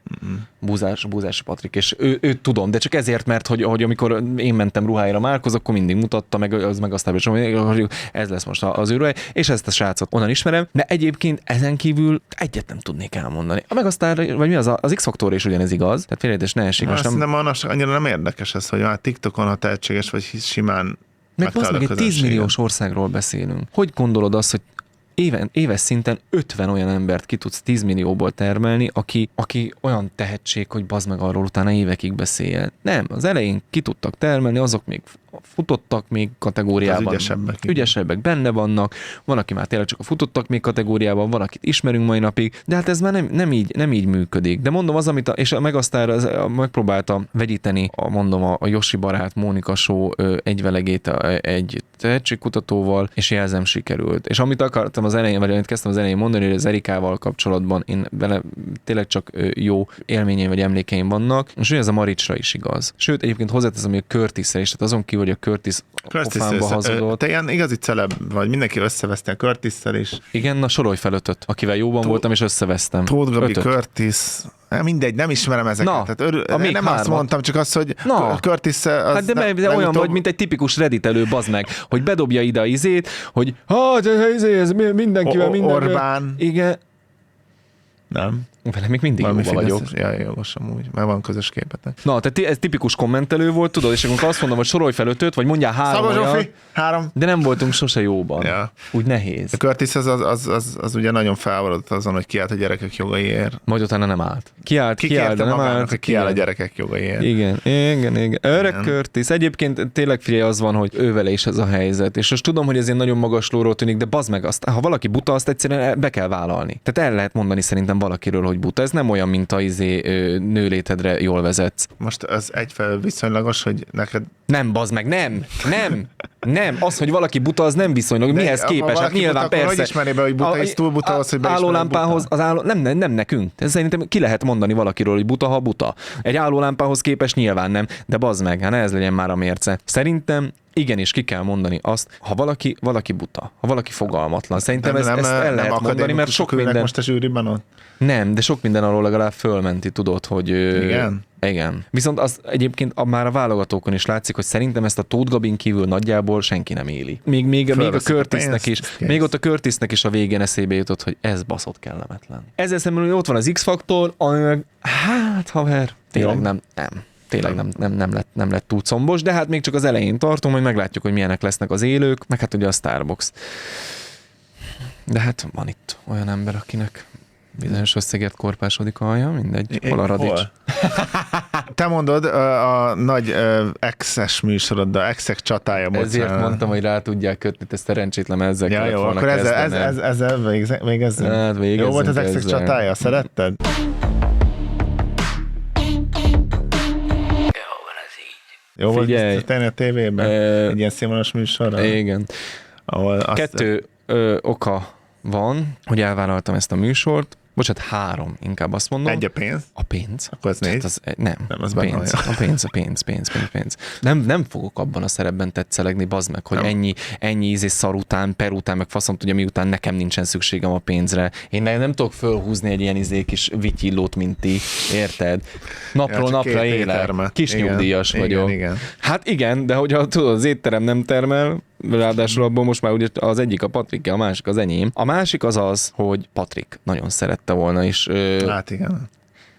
B: Búzás Patrik, és őt tudom, de csak ezért, mert hogy amikor én mentem ruháira Márkhoz, akkor mindig mutatta, meg aztán is, hogy ez lesz most az ő ruhája, és ezt a srácot onnan ismerem, de egyébként ezen kívül egyet nem tudnék elmondani. A Megasztár, vagy mi az X-faktor is ugyanez igaz, tehát félreértés ne esik.
A: Azt nem annyira nem érdekes ez, hogy már TikTokon, ha tehetséges, vagy simán
B: meg egy 10 milliós országról beszélünk. Hogy gondolod azt, hogy éves szinten 50 olyan embert ki tudsz 10 millióból termelni, aki olyan tehetség, hogy bazd meg arról utána évekig beszéljen. Nem, az elején ki tudtak termelni, azok még futottak még kategóriában. Ügyesebbek benne vannak, van, aki már tényleg csak a futottak még kategóriában, van, akit ismerünk mai napig, de hát ez már nem így működik. De mondom, és a Megasztár megpróbálta vegyíteni, a Josi barát Mónika Show egyvelegét egy tehetségkutatóval, és jelzem sikerült. És amit akartam az elején, vagy amit kezdtem az elején mondani, hogy az Erikával kapcsolatban én vele tényleg csak jó élményeim vagy emlékeim vannak, és ez a Maricsra is igaz. Sőt, egyébként hozzáteszem, hogy a Curtisre is, tehát azon kívül, hogy a Curtis pofánba hazudott.
A: Te ilyen igazi celeb vagy, mindenki összeveszte a Curtisszel is.
B: Igen, na sorolj fel 5-öt, akivel jóban voltam, és összevesztem.
A: Tóth Gabi, Curtis, mindegy, nem ismerem ezeket.
B: Na,
A: tehát nem azt mondtam, csak azt, hogy Curtis-szel...
B: Hát de olyan vagy, mint egy tipikus reditelő, bazd meg, hogy bedobja ide a izét, hogy ez mindenkivel,
A: Orbán.
B: Igen.
A: Nem.
B: Vele még mindig jóban vagyok.
A: Jogos amúgy, mert van közös képetek.
B: Na, tehát ez tipikus kommentelő volt, tudod, és akkor azt mondom, hogy sorolj fel 5-öt, vagy mondjál 3 olyan.
A: 3.
B: De nem voltunk sose jóban. Ja. Úgy nehéz.
A: A Curtis az ugye nagyon felvarodott azon, hogy kiállt a gyerekek jogaiért.
B: Majd utána nem állt. Kiállt, de nem állt.
A: Hogy kiáll a gyerekek jogaiért.
B: Igen. Öreg Curtis. Egyébként tényleg figyelj, az van, hogy ővele is ez a helyzet. És most tudom, hogy ez ilyen nagyon magas lóról tűnik, de bazd meg, azt, ha valaki buta, azt egyszerűen be kell vállalni. Tehát el lehet mondani szerintem valakiről, hogy buta. Ez nem olyan, mint a nőlétedre jól vezetsz.
A: Most az egyfelől viszonylagos, hogy neked...
B: Nem, bazd meg, nem. Az, hogy valaki buta, az nem viszonylag. Mihez képes? Hát nyilván
A: buta,
B: persze.
A: Hogy ismerné be, hogy buta, és túl buta az, hogy
B: állólámpához, nem nekünk. Ez szerintem ki lehet mondani valakiről, hogy buta, ha buta. Egy állólámpához képes nyilván nem, de bazd meg, hát ez legyen már a mérce. Szerintem igenis ki kell mondani azt, ha valaki buta, ha valaki fogalmatlan. Szerintem ezt el lehet mondani, mert sok minden...
A: most a zsűriben ott?
B: Nem, de sok minden arról legalább fölmenti, tudod, hogy... Igen. Viszont az egyébként már a válogatókon is látszik, hogy szerintem ezt a Tóth Gabin kívül nagyjából senki nem éli. Még a Curtisnek is, még ott a Curtisnek is a végén eszébe jutott, hogy ez baszott kellemetlen. Ezzel szemben ott van az X-faktor, ami meg, hát haver, tényleg nem. Tényleg nem lett túl combos, de hát még csak az elején tartom, hogy meglátjuk, hogy milyenek lesznek az élők, meg hát ugye a Starbox. De hát van itt olyan ember, akinek bizonyos összegért korpásodik a haja, mindegy. Hol a Radics?
A: Te mondod a nagy X-es műsoroddal, X-ek csatája.
B: Ezért mondtam, hogy rá tudják kötni, te szerencsétlen ezzel kellett volna
A: akkor ezzel végezzünk.
B: Hát végezzünk.
A: Jó volt az X-ek csatája, szeretted? Jó volt tenni a tévében? Egy ilyen színvonalas műsorra?
B: Igen. Kettő oka van, hogy elvállaltam ezt a műsort. Bocsánat, 3, inkább azt mondom.
A: Egy a pénz?
B: A pénz.
A: Akkor ez 4?
B: Nem, az pénz. Nem fogok abban a szerepben tetszelegni, bazd meg, hogy ennyi szar után, per után, meg faszom tudja, miután nekem nincsen szükségem a pénzre. Én nem tudok fölhúzni egy ilyen kis vityillót, mint ti, érted? Napról napra élek. Kis nyugdíjas vagyok. Igen. Hát igen, de hogyha tudod, az étterem nem termel, ráadásul abból most már ugye az egyik a Patrik, a másik az enyém. A másik az, hogy Patrik nagyon szerette volna, és...
A: Hát igen.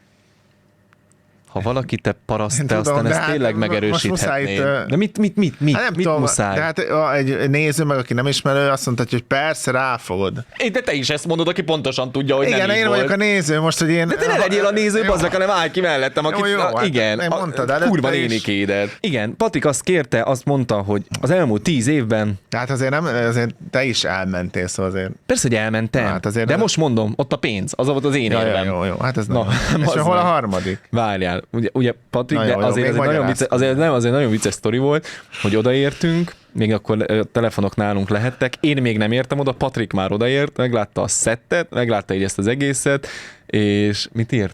B: Ha valaki te paraszt, te aztán ezt tényleg megerősíthetnéd. De mit muszáj?
A: De hát egy néző meg, aki nem ismerő, azt mondta, hogy persze ráfogod.
B: De te is ezt mondod, aki pontosan tudja, hogy
A: igen,
B: nem így
A: én vagyok a néző, most, hogy én...
B: De te ne legyél a néző, bazzak, hanem állj ki mellettem, akit...
A: Jó,
B: igen, kurva nénikédet. Igen, Patrik azt kérte, azt mondta, hogy az elmúlt 10 évben...
A: Tehát azért te is elmentél, szóval azért...
B: Persze, hogy elmentem, hát azért de most mondom, ott a pénz, az volt az én érvem.
A: Jó, hát ez nagyon... És hol a harmadik?
B: Várjál. Ugye Patrik, de azért nagyon vicces sztori volt, hogy odaértünk, még akkor telefonok nálunk lehettek, én még nem értem oda, Patrik már odaért, meglátta a szettet, meglátta így ezt az egészet, és mit írt?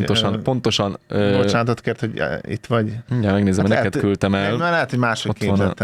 B: Pontosan.
A: Bocsánatot kért, hogy itt vagy.
B: Ja, megnézem, hát neked küldtem el.
A: Mert lehet, hogy máshogy képzelte.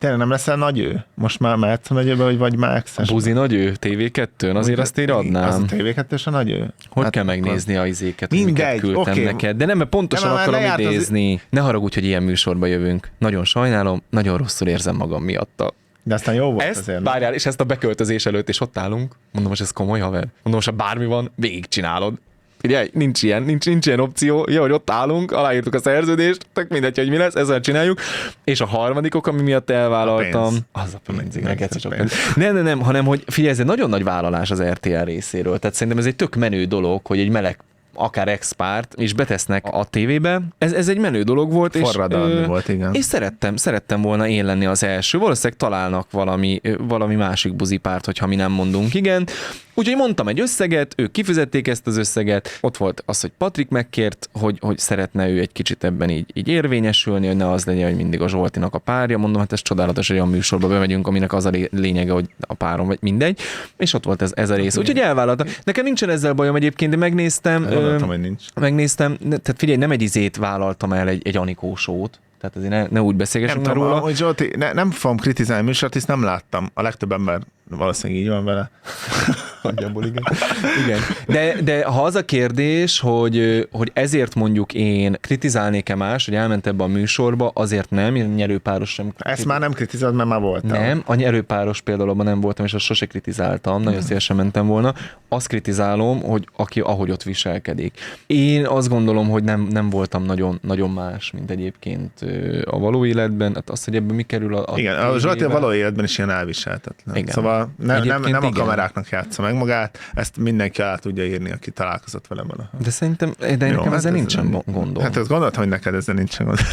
A: Tényleg nem leszel nagy ő? Most már mehetsz a nagyőbe, vagy már exes?
B: Buzi nagy ő? TV2-n? Azért azt én adnám. Az
A: a TV2-s a nagy ő?
B: Hogy hát kell megnézni a izéket, amiket küldtem neked? De nem, pontosan akarom idézni. Ne haragudj, hogy ilyen műsorba jövünk. Nagyon sajnálom, nagyon rosszul érzem magam miatta.
A: De aztán jó volt azért.
B: Várjál, és ezt a beköltözés előtt is ott állunk. Mondom, most ez komoly, haver. Mondom, most ha bármi van, végigcsinálod. Figyelj, nincs ilyen opció. Jó, hogy ott állunk, aláírtuk a szerződést, tök mindegy, hogy mi lesz, ezzel csináljuk. És a harmadikok, ami miatt elvállaltam, az a pénz, igen, nem, hanem hogy figyelj, ez egy nagyon nagy vállalás az RTL részéről. Tehát szerintem ez egy tök menő dolog, hogy egy meleg akár ex-párt, és betesznek a tévébe. Ez egy menő dolog volt.
A: Forradalmi volt, igen.
B: És szerettem volna én lenni az első. Valószínűleg találnak valami másik buzipárt, hogyha mi nem mondunk igen. Úgyhogy mondtam egy összeget, ők kifizették ezt az összeget. Ott volt az, hogy Patrik megkért, hogy szeretne ő egy kicsit ebben így érvényesülni, hogy ne az legyen, hogy mindig a Zsoltinak a párja. Mondom, hát ez csodálatos, hogy olyan műsorba bemegyünk, aminek az a lényege, hogy a párom vagy mindegy. És ott volt ez a rész. Úgyhogy elvállaltam. Nekem nincsen ezzel bajom egyébként, de megnéztem. Megnéztem, tehát figyelj, nem egy izét vállaltam el egy Anikó show-t. Tehát azért ne úgy beszélgessünk
A: róla.
B: Ahogy
A: Zsolti, nem fogom kritizálni a műsort, hisz nem láttam. A legtöbb ember valószínűleg így van vele.
B: Nagyjából igen. De ha az a kérdés, hogy ezért mondjuk én kritizálnék-e más, hogy elment ebbe a műsorba, azért nem, nyerőpáros sem.
A: Ezt már nem kritizálod, mert már voltam.
B: Nem, a nyerőpáros például abban nem voltam, és azt sose kritizáltam, nagyon szívesen mentem volna. Azt kritizálom, hogy ahogy ott viselkedik. Én azt gondolom, hogy nem voltam nagyon más, mint egyébként a való életben. Hát az, hogy ebben mi kerül
A: igen, a Zsolti a való életben is ilyen elviselhetetlen. Igen. Szóval nem a kameráknak játsza meg magát, ezt mindenki el tudja írni, aki találkozott vele valaha.
B: De szerintem, nekem ezzel nincsen gondom.
A: Hát azt gondoltam, hogy neked ezzel nincsen gondom.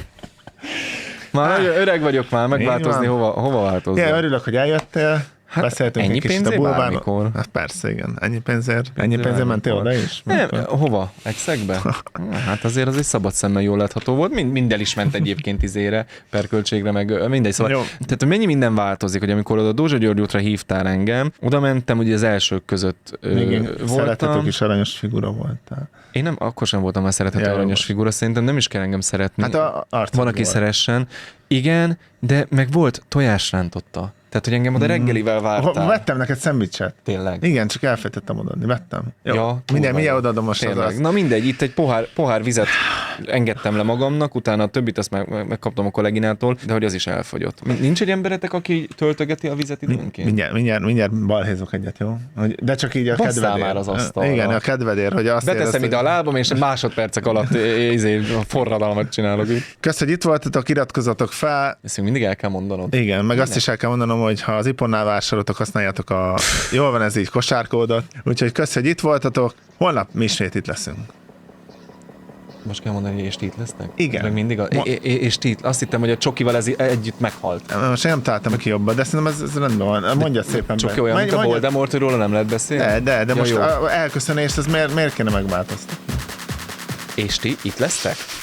B: Már öreg vagyok már, megváltozni, hova változni?
A: Ja, örülök, hogy eljöttél.
B: Hát
A: beszéltünk
B: ennyi
A: egy kicsit a
B: bulvárban.
A: Hát persze, igen. Ennyi pénzért mentél oda is?
B: Nem, hova? Egy szegbe? Hát azért az egy szabad szemmel jól látható volt. Minden is ment egyébként izére, perköltségre, meg mindegy. Szóval, tehát mennyi minden változik, hogy amikor oda Dózsa György útra hívtál engem, oda mentem, ugye az elsők között voltam.
A: Szeretető kis aranyos figura voltál.
B: Én nem, akkor sem voltam már szerethető aranyos figura, szerintem nem is kell engem szeretni.
A: Hát
B: van, aki szeressen. Igen, de meg volt tojásrántotta. Tehát, hogy engem oda reggelivel vártál.
A: Vettem neked szendvicset.
B: Tényleg?
A: Igen, csak elfelejtettem odaadni. Vettem. Jó.
B: Ja,
A: mindjárt odaadom most az.
B: Na mindegy, itt egy pohár vizet engedtem le magamnak, utána a többit azt megkaptam a kolléginától, de hogy az is elfogyott. Nincs egy emberetek, aki töltögeti a vizet időnként?
A: Mindjárt balhézok egyet, jó? De csak így a kedvedér.
B: Már az asztalra.
A: Igen, a kedvedér, hogy azt
B: beteszem ide a lábam, és másodpercek alatt forradalmat csinálok itt.
A: Köszönöm, hogy itt voltatok, iratkozzatok fel.
B: Ezt mindig el kell mondanod.
A: Igen, meg azt is el kell mondanom, hogy ha az Iponnál vásároltok, használjátok jól van ez így, kosárkódot. Úgyhogy köszönöm, hogy itt voltatok. Holnap mi ismét itt leszünk.
B: Most kell mondani, hogy és ti itt lesznek?
A: Igen.
B: Meg mindig és ti, azt hittem, hogy a Csokival ez együtt meghalt.
A: Most én nem találtam ki jobban, de szerintem ez rendben van. Mondja szépen.
B: Csoki olyan, mint a Voldemort, róla nem lehet beszélni?
A: De most elköszönést, ez miért kéne megváltoztatni?
B: És ti itt lesztek?